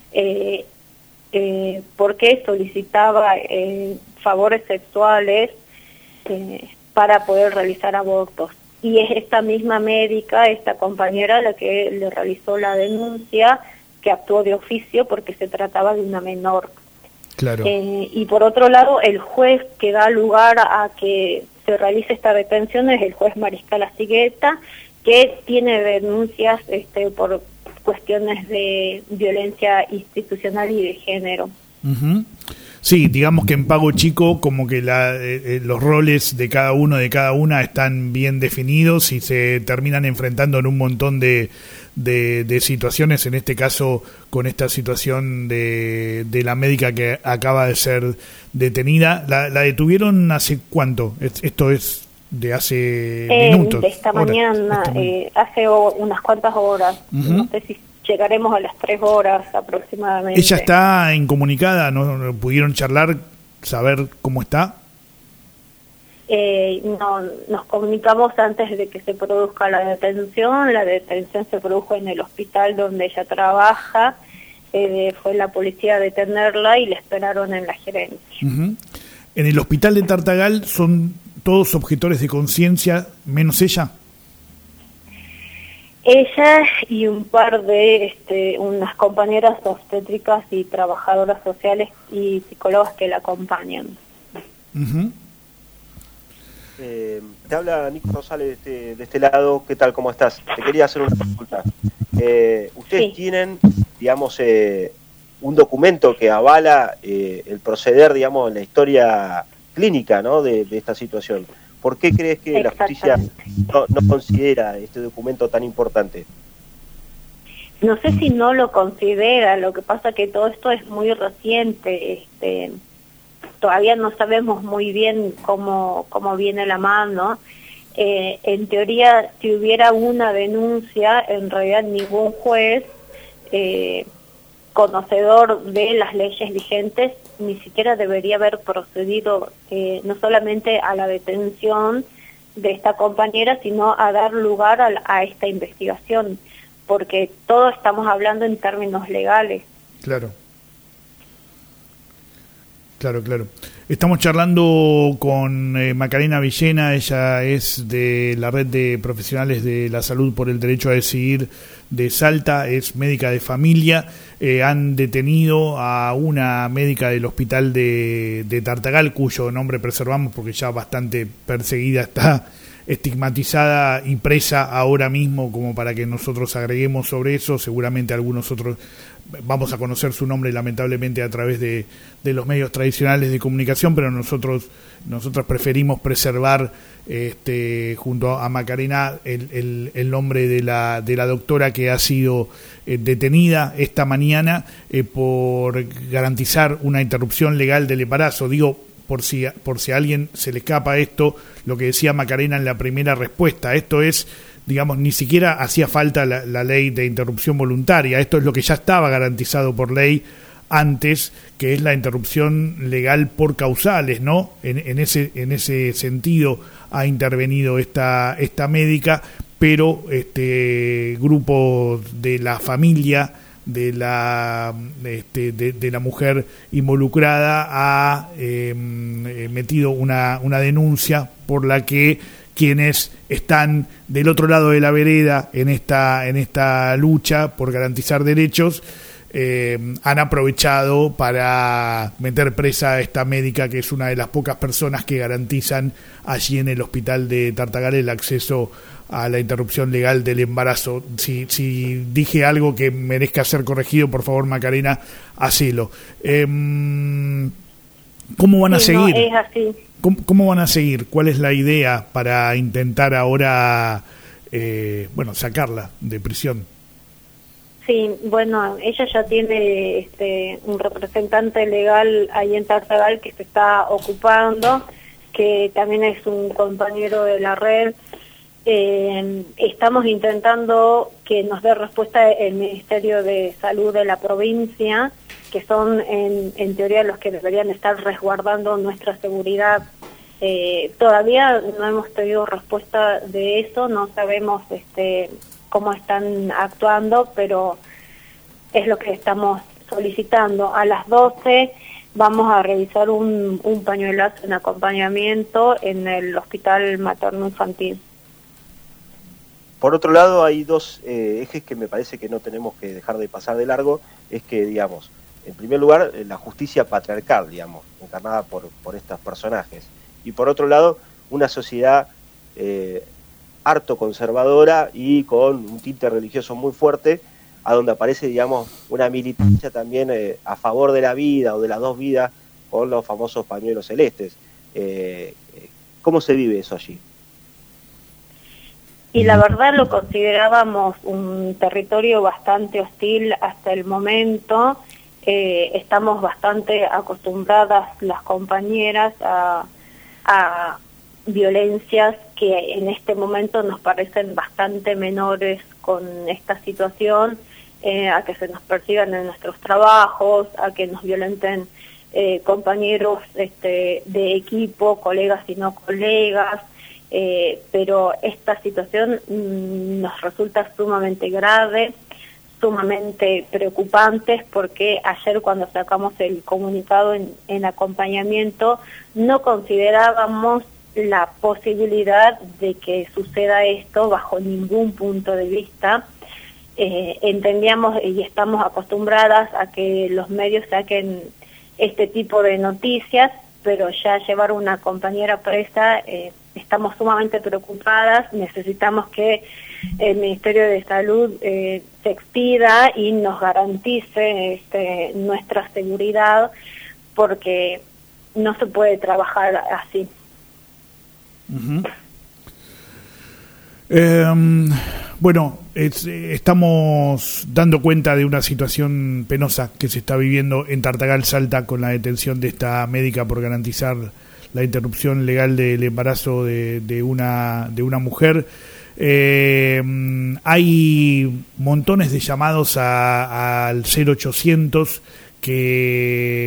porque solicitaba favores sexuales para poder realizar abortos. Y es esta misma médica, esta compañera, la que le realizó la denuncia, que actuó de oficio porque se trataba de una menor. Claro. Y por otro lado, el juez que da lugar a que se realice esta detención es el juez Mariscal Asigueta, que tiene denuncias por cuestiones de violencia institucional y de género. Uh-huh. Sí, digamos que en Pago Chico como que los roles de cada uno, de cada una están bien definidos y se terminan enfrentando en un montón de situaciones, en este caso con esta situación de la médica que acaba de ser detenida. ¿La detuvieron hace cuánto? Esto es de hace minutos. De esta mañana, hace unas cuantas horas. Uh-huh. No sé si llegaremos a las 3 horas aproximadamente. ¿Ella está incomunicada? ¿No pudieron charlar, saber cómo está? No, nos comunicamos antes de que se produzca la detención. La detención se produjo en el hospital donde ella trabaja. Fue la policía a detenerla y la esperaron en la gerencia. Uh-huh. ¿En el hospital de Tartagal son todos objetores de conciencia, menos ella? Ella y un par de unas compañeras obstétricas y trabajadoras sociales y psicólogas que la acompañan. Uh-huh. Te habla Nico Rosales de este lado. ¿Qué tal? ¿Cómo estás? Te quería hacer una consulta. Ustedes tienen, digamos, un documento que avala el proceder, digamos, en la historia clínica, ¿no? de esta situación. ¿Por qué crees que la justicia no considera este documento tan importante? No sé si no lo considera, lo que pasa que todo esto es muy reciente, todavía no sabemos muy bien cómo viene la mano. En teoría, si hubiera una denuncia, en realidad ningún juez conocedor de las leyes vigentes ni siquiera debería haber procedido no solamente a la detención de esta compañera, sino a dar lugar a esta investigación, porque todos estamos hablando en términos legales. Claro. Estamos charlando con Macarena Villena. Ella es de la Red de Profesionales de la Salud por el Derecho a Decidir de Salta, es médica de familia. Han detenido a una médica del hospital de Tartagal, cuyo nombre preservamos porque ya bastante perseguida está, estigmatizada y presa ahora mismo, como para que nosotros agreguemos sobre eso. Seguramente algunos otros vamos a conocer su nombre lamentablemente a través de los medios tradicionales de comunicación, pero nosotros preferimos preservar junto a Macarena el nombre de la doctora que ha sido detenida esta mañana por garantizar una interrupción legal del embarazo. Digo, por si a alguien se le escapa esto, lo que decía Macarena en la primera respuesta, esto es, digamos, ni siquiera hacía falta la ley de interrupción voluntaria, esto es lo que ya estaba garantizado por ley antes, que es la interrupción legal por causales, ¿no? En ese sentido ha intervenido esta médica, pero grupo de la familia de la mujer involucrada ha metido una denuncia por la que quienes están del otro lado de la vereda en esta lucha por garantizar derechos han aprovechado para meter presa a esta médica, que es una de las pocas personas que garantizan allí en el hospital de Tartagal el acceso a la interrupción legal del embarazo. Si dije algo que merezca ser corregido, por favor, Macarena, hacelo. ¿Cómo van a seguir? No, es así. ¿Cómo van a seguir? ¿Cuál es la idea para intentar ahora, sacarla de prisión? Sí, bueno, ella ya tiene un representante legal ahí en Tartagal que se está ocupando, que también es un compañero de la red. Estamos intentando que nos dé respuesta el Ministerio de Salud de la provincia, que son en teoría los que deberían estar resguardando nuestra seguridad. Todavía no hemos tenido respuesta de eso, no sabemos cómo están actuando, pero es lo que estamos solicitando. A las 12 vamos a revisar un pañuelazo en acompañamiento en el Hospital Materno Infantil. Por otro lado, hay dos ejes que me parece que no tenemos que dejar de pasar de largo. Es que, digamos, en primer lugar, la justicia patriarcal, digamos, encarnada por estos personajes. Y por otro lado, una sociedad harto conservadora y con un tinte religioso muy fuerte, a donde aparece, digamos, una militancia también a favor de la vida o de las dos vidas, con los famosos pañuelos celestes. ¿Cómo se vive eso allí? Y la verdad lo considerábamos un territorio bastante hostil hasta el momento. Estamos bastante acostumbradas las compañeras a violencias que en este momento nos parecen bastante menores con esta situación, a que se nos persigan en nuestros trabajos, a que nos violenten compañeros de equipo, colegas y no colegas. Pero esta situación nos resulta sumamente grave, sumamente preocupante, porque ayer cuando sacamos el comunicado en acompañamiento no considerábamos la posibilidad de que suceda esto bajo ningún punto de vista. Entendíamos y estamos acostumbradas a que los medios saquen este tipo de noticias, pero ya llevar una compañera presa, estamos sumamente preocupadas. Necesitamos que el Ministerio de Salud se expida y nos garantice nuestra seguridad, porque no se puede trabajar así. Uh-huh. Bueno, estamos dando cuenta de una situación penosa que se está viviendo en Tartagal, Salta, con la detención de esta médica por garantizar la interrupción legal del embarazo de una mujer. Hay montones de llamados al 0800 que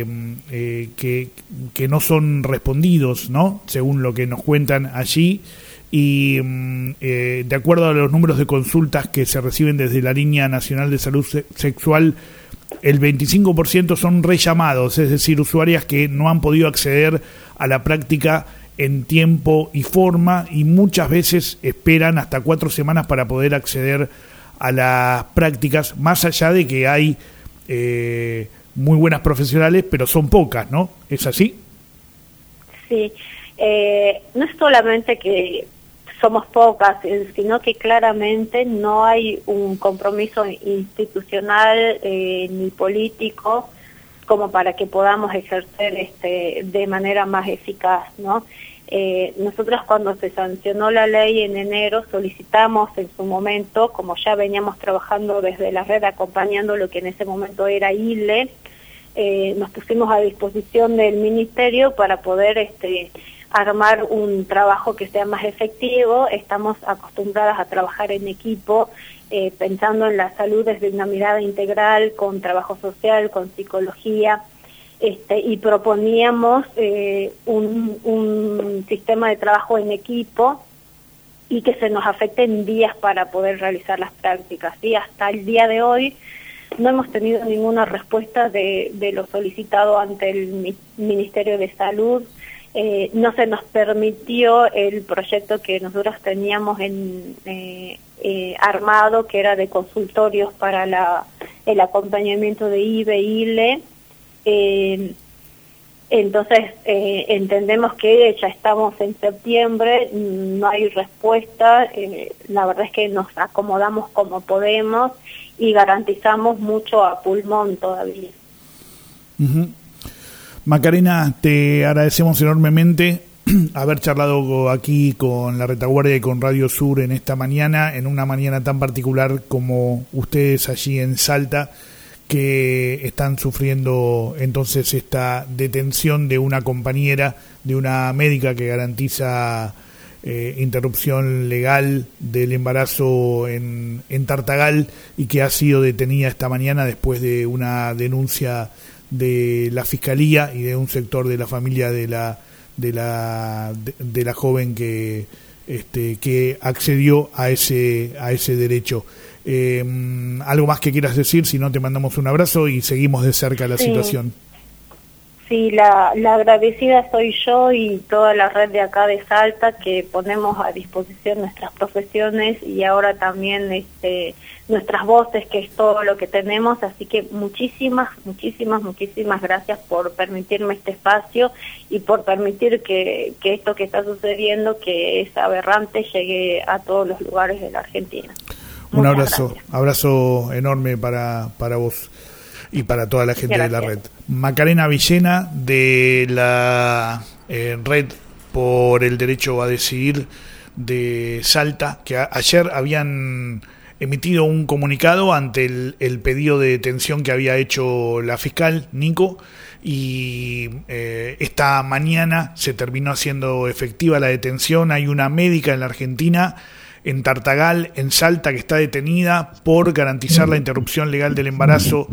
no son respondidos, ¿no? Según lo que nos cuentan allí. Y de acuerdo a los números de consultas que se reciben desde la Línea Nacional de Salud Sexual, el 25% son rellamados, es decir, usuarias que no han podido acceder a la práctica en tiempo y forma, y muchas veces esperan hasta 4 semanas para poder acceder a las prácticas, más allá de que hay muy buenas profesionales, pero son pocas, ¿no? ¿Es así? Sí, no es solamente que somos pocas, sino que claramente no hay un compromiso institucional ni político como para que podamos ejercer de manera más eficaz, ¿no? Nosotros, cuando se sancionó la ley en enero, solicitamos en su momento, como ya veníamos trabajando desde la red acompañando lo que en ese momento era ILE, nos pusimos a disposición del ministerio para poder armar un trabajo que sea más efectivo. Estamos acostumbradas a trabajar en equipo, pensando en la salud desde una mirada integral, con trabajo social, con psicología, y proponíamos un sistema de trabajo en equipo y que se nos afecten días para poder realizar las prácticas. Y hasta el día de hoy no hemos tenido ninguna respuesta de lo solicitado ante el Ministerio de Salud. No se nos permitió el proyecto que nosotros teníamos armado, que era de consultorios para el acompañamiento de IBE, ILE. Entonces entendemos que ya estamos en septiembre, no hay respuesta. La verdad es que nos acomodamos como podemos y garantizamos mucho a pulmón todavía. Uh-huh. Macarena, te agradecemos enormemente haber charlado aquí con la Retaguardia y con Radio Sur en esta mañana, en una mañana tan particular como ustedes allí en Salta, que están sufriendo entonces esta detención de una compañera, de una médica que garantiza interrupción legal del embarazo en Tartagal, y que ha sido detenida esta mañana después de una denuncia de la fiscalía y de un sector de la familia de la joven que accedió a ese derecho. Algo más que quieras decir, si no te mandamos un abrazo y seguimos de cerca la situación. Sí, la agradecida soy yo y toda la red de acá de Salta, que ponemos a disposición nuestras profesiones y ahora también nuestras voces, que es todo lo que tenemos. Así que muchísimas gracias por permitirme este espacio y por permitir que esto que está sucediendo, que es aberrante, llegue a todos los lugares de la Argentina. Un abrazo enorme para vos y para toda la gente de la red. Macarena Villena, de la Red por el Derecho a Decidir de Salta, que ayer habían emitido un comunicado ante el pedido de detención que había hecho la fiscal, Nico, y esta mañana se terminó haciendo efectiva la detención. Hay una médica en la Argentina, en Tartagal, en Salta, que está detenida por garantizar la interrupción legal del embarazo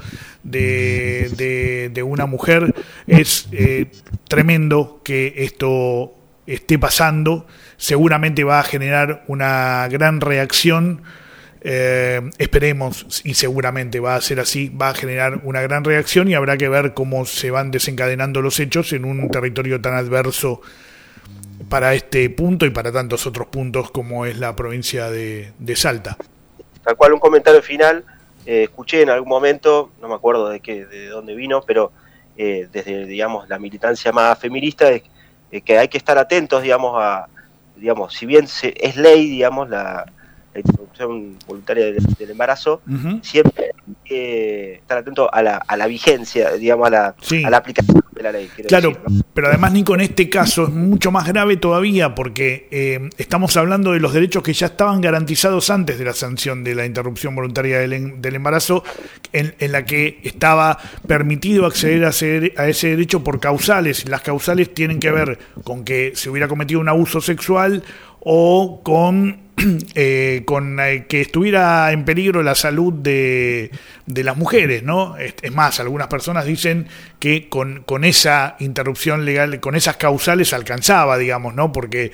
de una mujer. Es tremendo que esto esté pasando. Seguramente va a generar una gran reacción. Esperemos, y seguramente va a ser así, va a generar una gran reacción y habrá que ver cómo se van desencadenando los hechos en un territorio tan adverso para este punto y para tantos otros puntos como es la provincia de Salta. Tal cual, un comentario final. Escuché en algún momento, no me acuerdo de dónde vino, pero desde, digamos, la militancia más feminista, que hay que estar atentos, digamos, si bien es ley, digamos, la interrupción voluntaria del embarazo, siempre hay que estar atento a la vigencia, digamos, a la aplicación de la ley. Claro, decir, ¿no? Pero además, Nico, en este caso es mucho más grave todavía, porque estamos hablando de los derechos que ya estaban garantizados antes de la sanción de la interrupción voluntaria del embarazo, en la que estaba permitido acceder a ese derecho por causales. Las causales tienen que ver con que se hubiera cometido un abuso sexual o con que estuviera en peligro la salud de las mujeres, ¿no? Es más, algunas personas dicen que con esa interrupción legal, con esas causales alcanzaba, digamos, ¿no? Porque,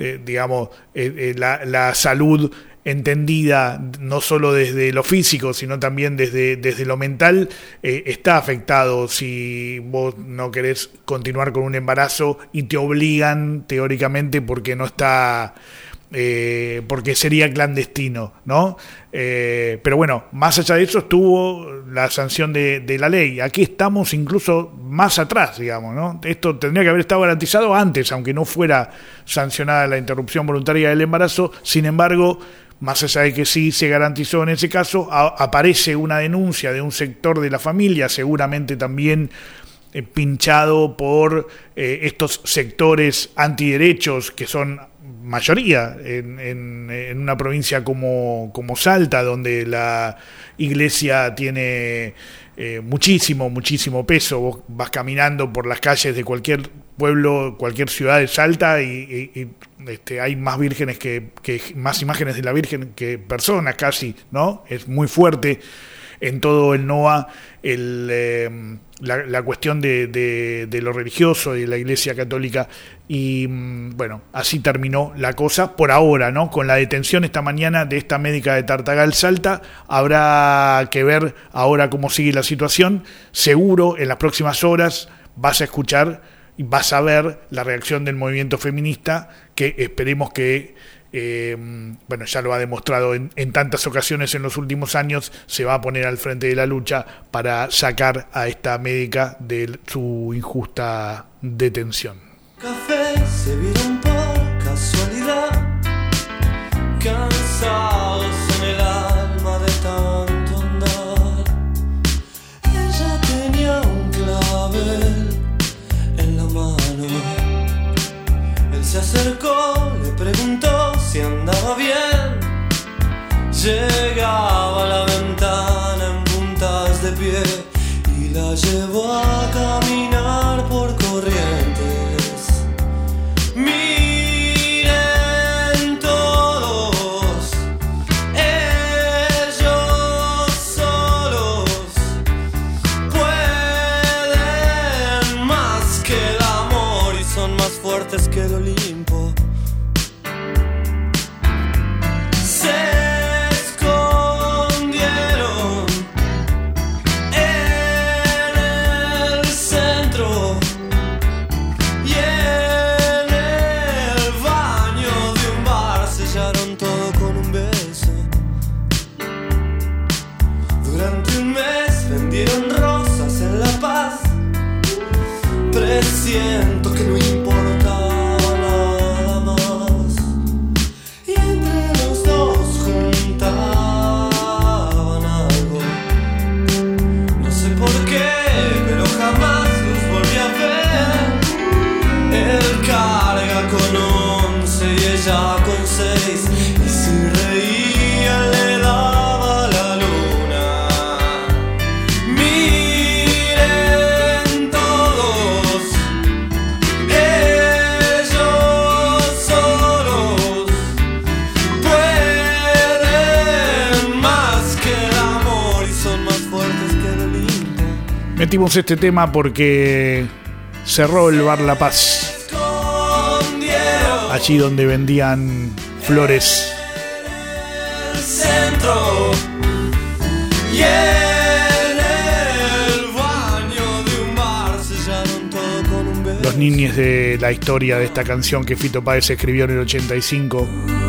la salud entendida no solo desde lo físico, sino también desde lo mental, está afectado si vos no querés continuar con un embarazo y te obligan teóricamente porque no está... porque sería clandestino, ¿no? Pero bueno, más allá de eso estuvo la sanción de la ley. Aquí estamos incluso más atrás, digamos, ¿no? Esto tendría que haber estado garantizado antes, aunque no fuera sancionada la interrupción voluntaria del embarazo. Sin embargo, más allá de que sí se garantizó en ese caso, aparece una denuncia de un sector de la familia, seguramente también pinchado por estos sectores antiderechos que son mayoría en una provincia como Salta, donde la iglesia tiene muchísimo más vos vas caminando por las calles de cualquier pueblo, cualquier ciudad de Salta y hay más vírgenes más imágenes de la Virgen que personas casi, ¿no? Es muy fuerte en todo el NOA la cuestión de lo religioso y de la Iglesia Católica. Y bueno, así terminó la cosa por ahora, ¿no? Con la detención esta mañana de esta médica de Tartagal, Salta. Habrá que ver ahora cómo sigue la situación. Seguro en las próximas horas vas a escuchar y vas a ver la reacción del movimiento feminista, que esperemos que ya lo ha demostrado en tantas ocasiones en los últimos años, se va a poner al frente de la lucha para sacar a esta médica de su injusta detención. Café se vieron por casualidad, cansados en el alma de tanto andar. Ella tenía un clavel en la mano. Él se acercó, le preguntó si andaba bien. Llegaba a la ventana en puntas de pie y la llevó a caminar por Corrientes. Miren todos, ellos solos pueden durante un mes vendieron rosas en La Paz. Presiento que no importaba nada más, y entre los dos juntaban algo. No sé por qué, pero jamás los volví a ver. Él carga con 11 y ella con 6, y si reía le daba la luna. Miren todos, ellos solos pueden más que el amor y son más fuertes que el Olimpo. Metimos este tema porque cerró el bar La Paz, allí donde vendían flores. El centro y en el baño de un bar sellaron todo con un beso. Los niños de la historia de esta canción que Fito Páez escribió en el 85.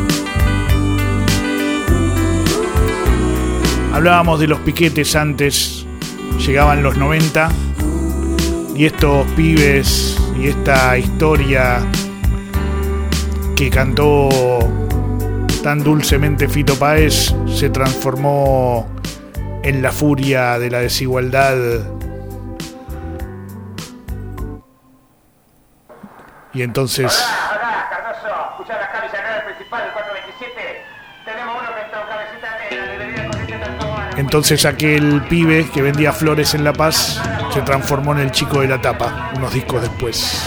Hablábamos de los piquetes antes, llegaban los 90 y estos pibes y esta historia que cantó tan dulcemente Fito Páez se transformó en la furia de la desigualdad. Y entonces Hola, Cardoso, escuchá la cabeza principal, el 427. Tenemos uno que está en cabecita negra, debería correr tanto. entonces aquel pibe que vendía flores en La Paz se transformó en el chico de la tapa, unos discos después.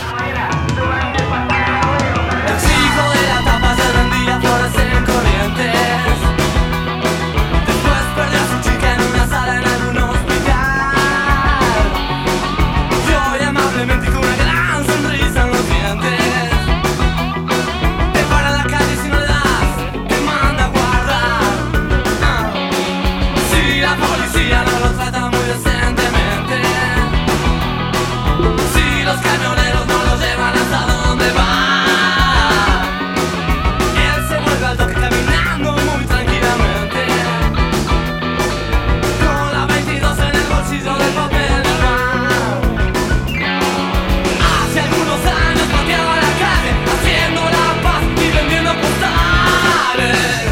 El chico de la tapa se vendía flores en Corrientes. Después perdió a su chica en una sala en algún hospital. Y hoy amablemente con una gran sonrisa en los dientes te para en la calle si no le das, te manda a guardar. Si la policía no lo trata muy decentemente, si los camioneros no lo llevan hasta donde va, él se vuelve al toque caminando muy tranquilamente, con la 22 en el bolsillo del papel del bar. Hace algunos años pateaba la calle haciendo la paz y vendiendo postales.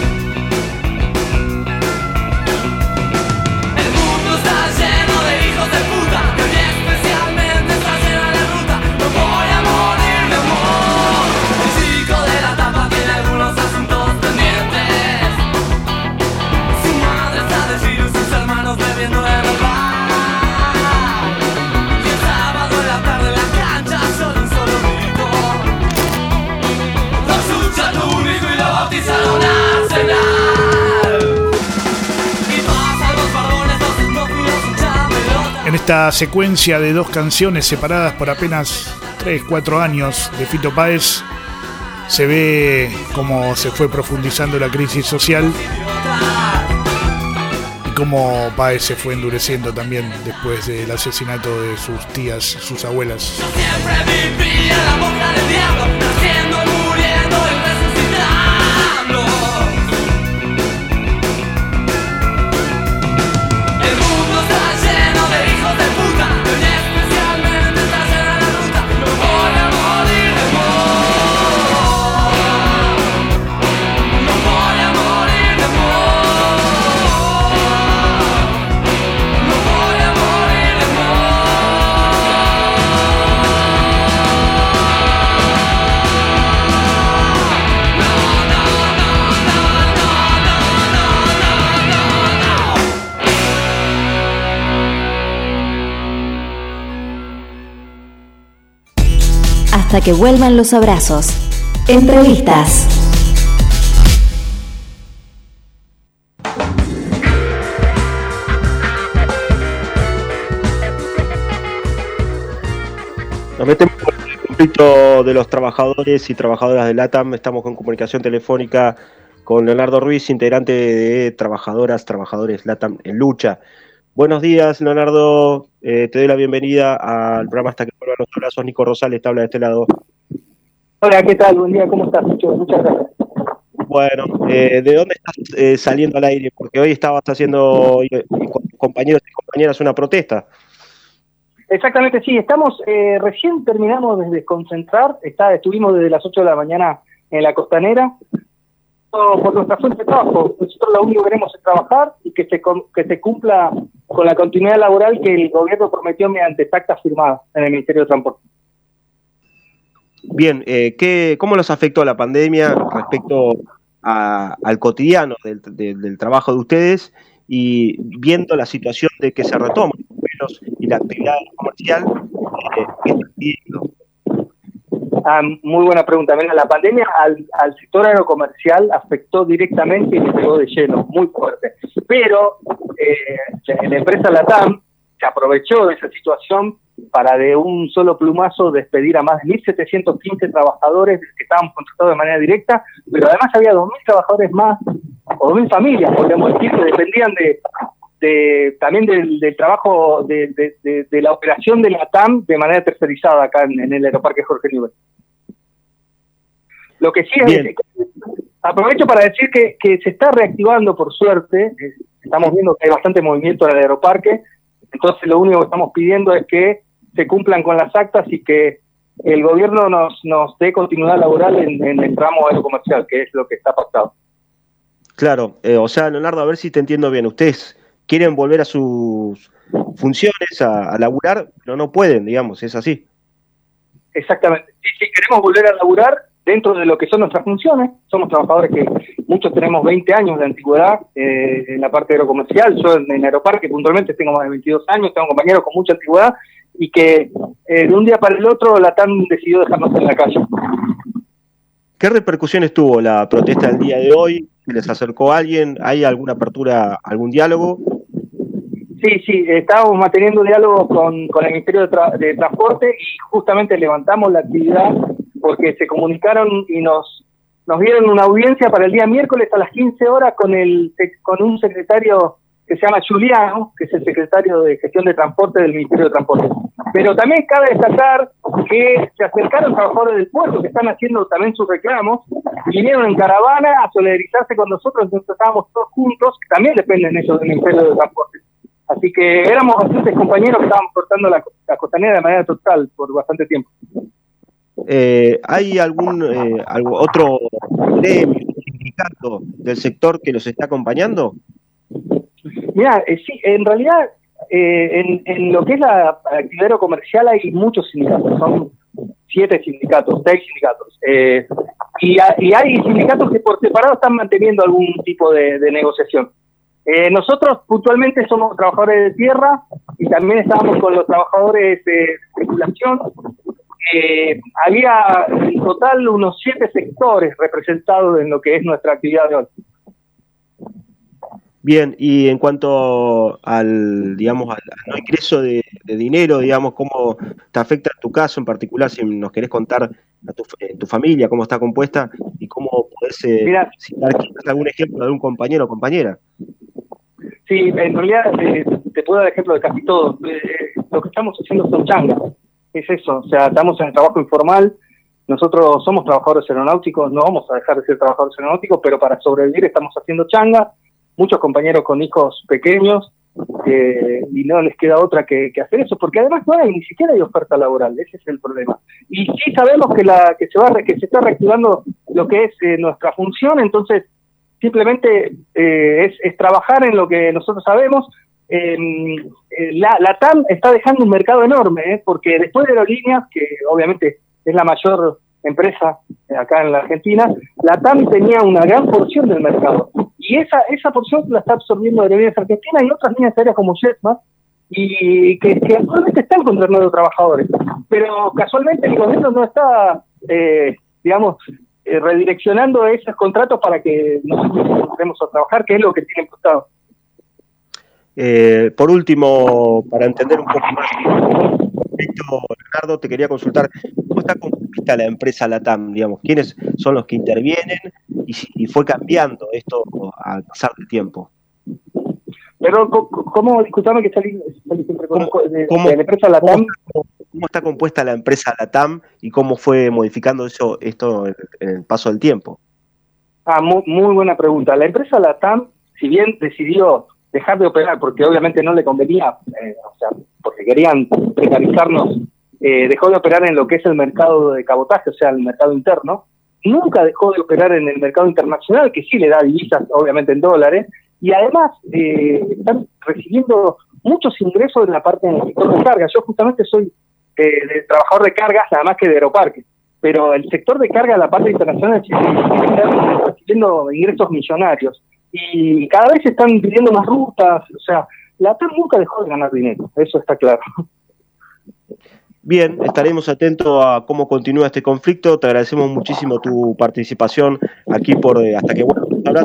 El mundo está lleno de hijos de puta, y hoy especialmente está llena de ruta. No voy a morir de amor. El chico de la tapa tiene algunos asuntos pendientes. Su madre está de giro y sus hermanos bebiendo en el bar. Y el sábado en la tarde en la cancha solo un solo grito. Lo escucha tu único y lo bautizaron Arsenal. Y pasan los barbones, los escópulos, hinchas pelota. En esta secuencia de dos canciones separadas por apenas 3-4 años de Fito Páez, se ve cómo se fue profundizando la crisis social y cómo Páez se fue endureciendo también después del asesinato de sus tías, sus abuelas. Siempre vivía en la boca del diablo, naciendo, muriendo y resucitando. El mundo está lleno de hijos de puta, y hoy especialmente está llena la ruta. No voy a morir de amor. No voy a morir de amor. No voy a morir de Hasta que vuelvan los abrazos. Entrevistas. Nos metemos con el conflicto de los trabajadores y trabajadoras de LATAM. Estamos con comunicación telefónica con Leonardo Ruiz, integrante de Trabajadores LATAM en Lucha. Buenos días, Leonardo. Te doy la bienvenida al programa Hasta que vuelvan los abrazos. Nico Rosales te habla de este lado. Hola, ¿qué tal? Buen día, ¿cómo estás? Muchas gracias. Bueno, ¿de dónde estás saliendo al aire? Porque hoy estabas haciendo con compañeros y compañeras una protesta. Exactamente, sí, recién terminamos de desconcentrar, estuvimos desde las 8 de la mañana en la Costanera, por nuestra fuente de trabajo. Nosotros lo único que queremos es trabajar y que se cumpla con la continuidad laboral que el gobierno prometió mediante actas firmadas en el Ministerio de Transporte. Bien, ¿cómo los afectó la pandemia respecto al cotidiano del trabajo de ustedes y viendo la situación de que se retoman los vuelos y la actividad comercial? ¿Qué están pidiendo? Muy buena pregunta. Mira, la pandemia al sector aerocomercial afectó directamente y le pegó de lleno, muy fuerte. Pero la empresa LATAM se aprovechó de esa situación para de un solo plumazo despedir a más de 1.715 trabajadores que estaban contratados de manera directa, pero además había 2.000 trabajadores más, o 2.000 familias, podríamos decir, que dependían también del trabajo de la operación de la TAM de manera tercerizada acá en el Aeroparque Jorge Newbery. Lo que sí es, aprovecho para decir que se está reactivando, por suerte. Estamos viendo que hay bastante movimiento en el Aeroparque, entonces lo único que estamos pidiendo es que se cumplan con las actas y que el gobierno nos dé continuidad laboral en el tramo aerocomercial, que es lo que está pactado. Claro, o sea, Leonardo, a ver si te entiendo bien. Ustedes quieren volver a sus funciones, a laburar, pero no pueden, digamos, es así. Exactamente. Sí, queremos volver a laburar dentro de lo que son nuestras funciones. Somos trabajadores que muchos tenemos 20 años de antigüedad en la parte aerocomercial. Yo en Aeroparque puntualmente tengo más de 22 años, tengo compañeros con mucha antigüedad y que de un día para el otro la TAM decidió dejarnos en la calle. ¿Qué repercusiones tuvo la protesta del día de hoy? ¿Les acercó a alguien? ¿Hay alguna apertura, algún diálogo? Sí, estábamos manteniendo diálogo con el Ministerio de Transporte y justamente levantamos la actividad porque se comunicaron y nos dieron una audiencia para el día miércoles a las 15 horas con un secretario que se llama Juliano, que es el secretario de Gestión de Transporte del Ministerio de Transporte. Pero también cabe destacar que se acercaron trabajadores del puerto que están haciendo también sus reclamos, vinieron en caravana a solidarizarse con nosotros, entonces estábamos todos juntos, que también dependen ellos del Ministerio de Transporte. Así que éramos bastantes compañeros que estábamos cortando la Costanera de manera total por bastante tiempo. ¿Hay algún otro gremio, sindicato del sector que los está acompañando? Mira, sí, en realidad en lo que es la actividad aerocomercial hay muchos sindicatos, son 6 sindicatos. Y hay sindicatos que por separado están manteniendo algún tipo de negociación. Nosotros puntualmente somos trabajadores de tierra y también estábamos con los trabajadores de circulación. Había en total unos 7 sectores representados en lo que es nuestra actividad de hoy. Bien, y en cuanto al no ingreso de dinero, digamos, ¿cómo te afecta en tu caso en particular? Si nos querés contar a tu familia, cómo está compuesta y cómo podés citar algún ejemplo de un compañero o compañera. Sí, en realidad te puedo dar ejemplo de casi todo. Lo que estamos haciendo son changas, es eso, o sea, estamos en el trabajo informal. Nosotros somos trabajadores aeronáuticos, no vamos a dejar de ser trabajadores aeronáuticos, pero para sobrevivir estamos haciendo changas. Muchos compañeros con hijos pequeños y no les queda otra que hacer eso, porque además ni siquiera hay oferta laboral, ese es el problema. Y sí sabemos que se está reactivando lo que es nuestra función, entonces simplemente es trabajar en lo que nosotros sabemos. La TAM está dejando un mercado enorme, porque después de Aerolíneas, que obviamente es la mayor empresa acá en la Argentina, la TAM tenía una gran porción del mercado. Y esa porción la está absorbiendo Aerolíneas Argentina y otras líneas aéreas como Jetman, y que actualmente están contratando trabajadores. Pero casualmente el gobierno no está, redireccionando esos contratos para que nosotros entremos a trabajar, que es lo que tiene imputado. Por último, para entender un poco más, Leonardo, te quería consultar, ¿cómo está compuesta la empresa LATAM? Digamos, ¿quiénes son los que intervienen y si fue cambiando esto al pasar del tiempo? Pero, ¿cómo? Disculpame que salí siempre de la empresa LATAM. ¿Cómo está compuesta la empresa LATAM y cómo fue modificando esto en el paso del tiempo? Muy buena pregunta. La empresa LATAM, si bien decidió dejar de operar porque obviamente no le convenía, porque querían precarizarnos, dejó de operar en lo que es el mercado de cabotaje, o sea, el mercado interno. Nunca dejó de operar en el mercado internacional, que sí le da divisas, obviamente en dólares, y además están recibiendo muchos ingresos en la parte del sector de carga. Yo justamente soy de trabajador de cargas, nada más que de aeroparques, pero el sector de carga, la parte internacional, sí está recibiendo ingresos millonarios, y cada vez se están pidiendo más rutas. O sea, la TAM nunca dejó de ganar dinero, eso está claro. Bien, estaremos atentos a cómo continúa este conflicto. Te agradecemos muchísimo tu participación aquí por Hasta que vuelva.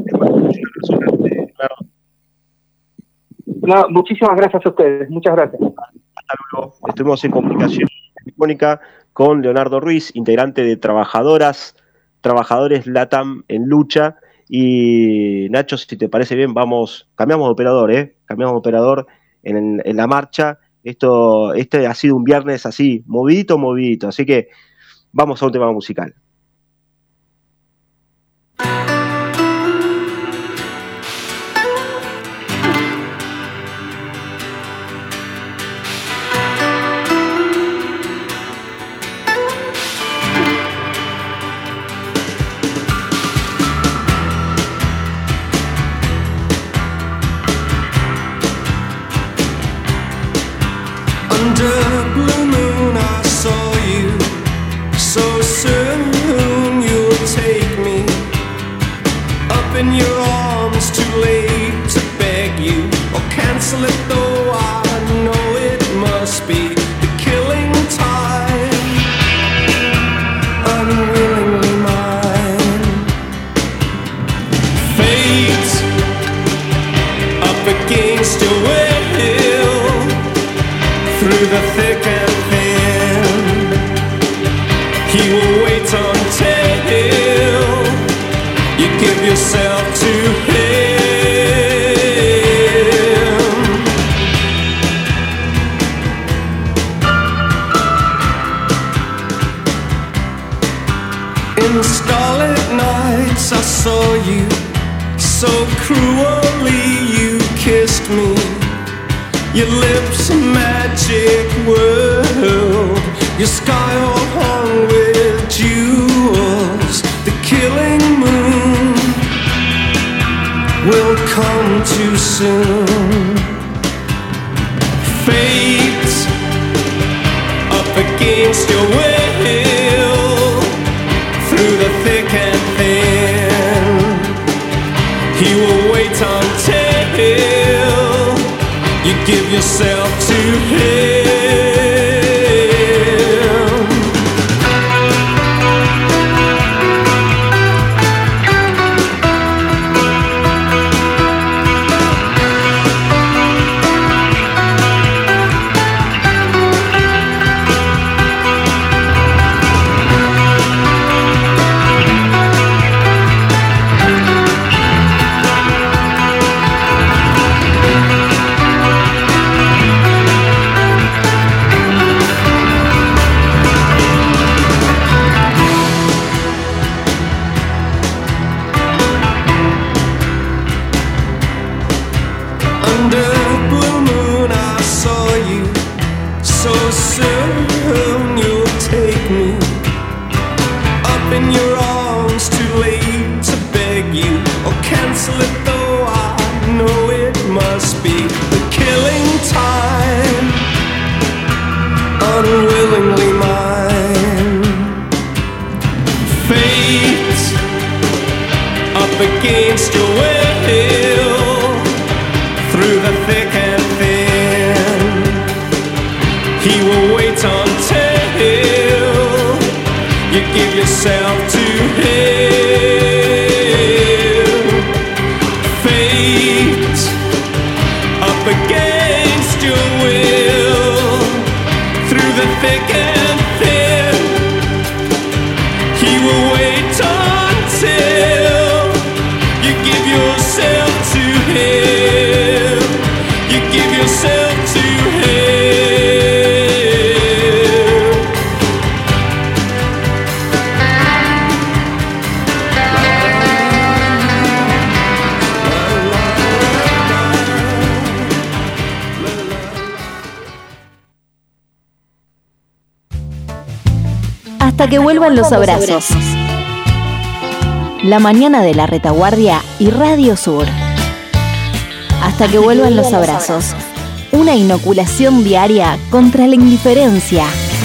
No, muchísimas gracias a ustedes, muchas gracias. Hasta luego. Estuvimos en comunicación telefónica con Leonardo Ruiz, integrante de Trabajadores LATAM en lucha. Y Nacho, si te parece bien, cambiamos de operador, cambiamos de operador en la marcha. Este ha sido un viernes así, movidito, así que vamos a un tema musical. Under blue moon I saw you, so soon you'll take me up in your arms, too late to beg you or cancel it, though I know it must be the killing time, unwillingly mine. Fate up against your will, through the thick and thin, he will wait until you give yourself to him. In starlit nights I saw you, so cruelly you kissed me. Your lips a magic world, your sky all hung with jewels. The killing moon will come too soon. Fate up against your will, through the thick and thin, he will wait until you give yourself to him. Unwillingly mine. Fate up against your will, through the thick and thin, he will wait until you give yourself to him. Fate up against your will, through the thick and thin, he will wait until you give yourself to him. You give yourself to him. Hasta que vuelvan los abrazos. La mañana de la Retaguardia y Radio Sur. Hasta que vuelvan los abrazos. Una inoculación diaria contra la indiferencia.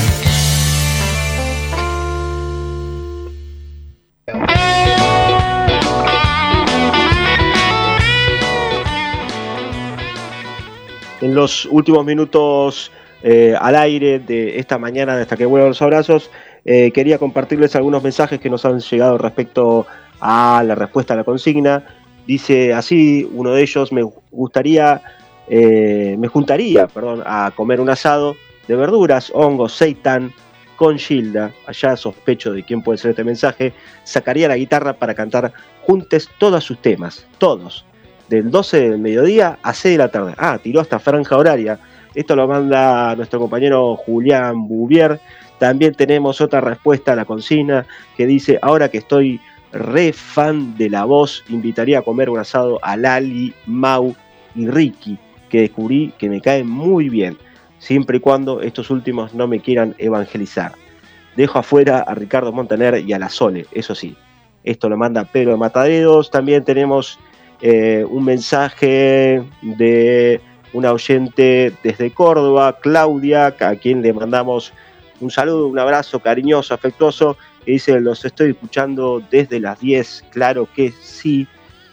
En los últimos minutos al aire de esta mañana, hasta que vuelvan los abrazos, quería compartirles algunos mensajes que nos han llegado respecto a la respuesta a la consigna. Dice así, uno de ellos: me juntaría a comer un asado de verduras, hongos, seitán, con Gilda. Allá sospecho de quién puede ser este mensaje. Sacaría la guitarra para cantar juntos todos sus temas, todos, del 12 del mediodía a 6 de la tarde. Tiró hasta franja horaria. Esto lo manda nuestro compañero Julián Bouvier. También tenemos otra respuesta a la consigna que dice: ahora que estoy re fan de La Voz, invitaría a comer un asado a Lali, Mau y Ricky, que descubrí que me caen muy bien, siempre y cuando estos últimos no me quieran evangelizar. Dejo afuera a Ricardo Montaner y a la Sole, eso sí. Esto lo manda Pedro de Mataderos. También tenemos un mensaje de una oyente desde Córdoba, Claudia, a quien le mandamos un saludo, un abrazo cariñoso, afectuoso, que dice: los estoy escuchando desde las 10, claro que sí.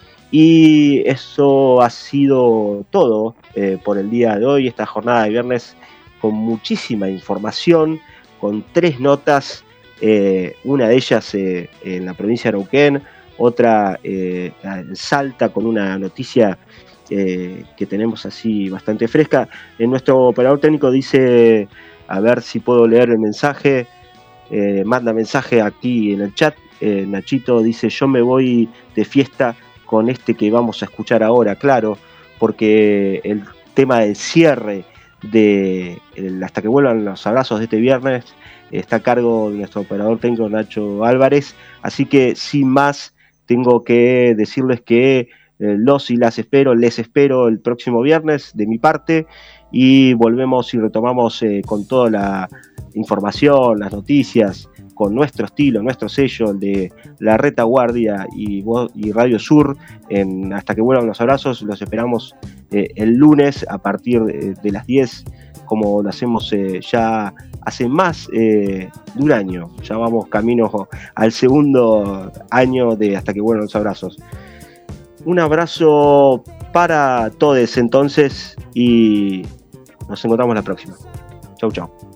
Y eso ha sido todo por el día de hoy, esta jornada de viernes, con muchísima información, con 3 notas, una de ellas en la provincia de Neuquén, otra en Salta, con una noticia que tenemos así bastante fresca. En nuestro operador técnico dice, a ver si puedo leer el mensaje, manda mensaje aquí en el chat. Nachito dice: yo me voy de fiesta con este que vamos a escuchar ahora, claro, porque el tema del cierre de hasta que vuelvan los abrazos de este viernes está a cargo de nuestro operador técnico Nacho Álvarez, así que sin más tengo que decirles que les espero el próximo viernes de mi parte, y volvemos y retomamos con toda la información, las noticias, con nuestro estilo, nuestro sello, el de la Retaguardia y Radio Sur. Hasta que vuelvan los abrazos, los esperamos el lunes a partir de las 10, como lo hacemos ya hace más de un año. Ya vamos camino al segundo año de Hasta que vuelvan los abrazos. Un abrazo para todos entonces y nos encontramos la próxima. Chau, chau.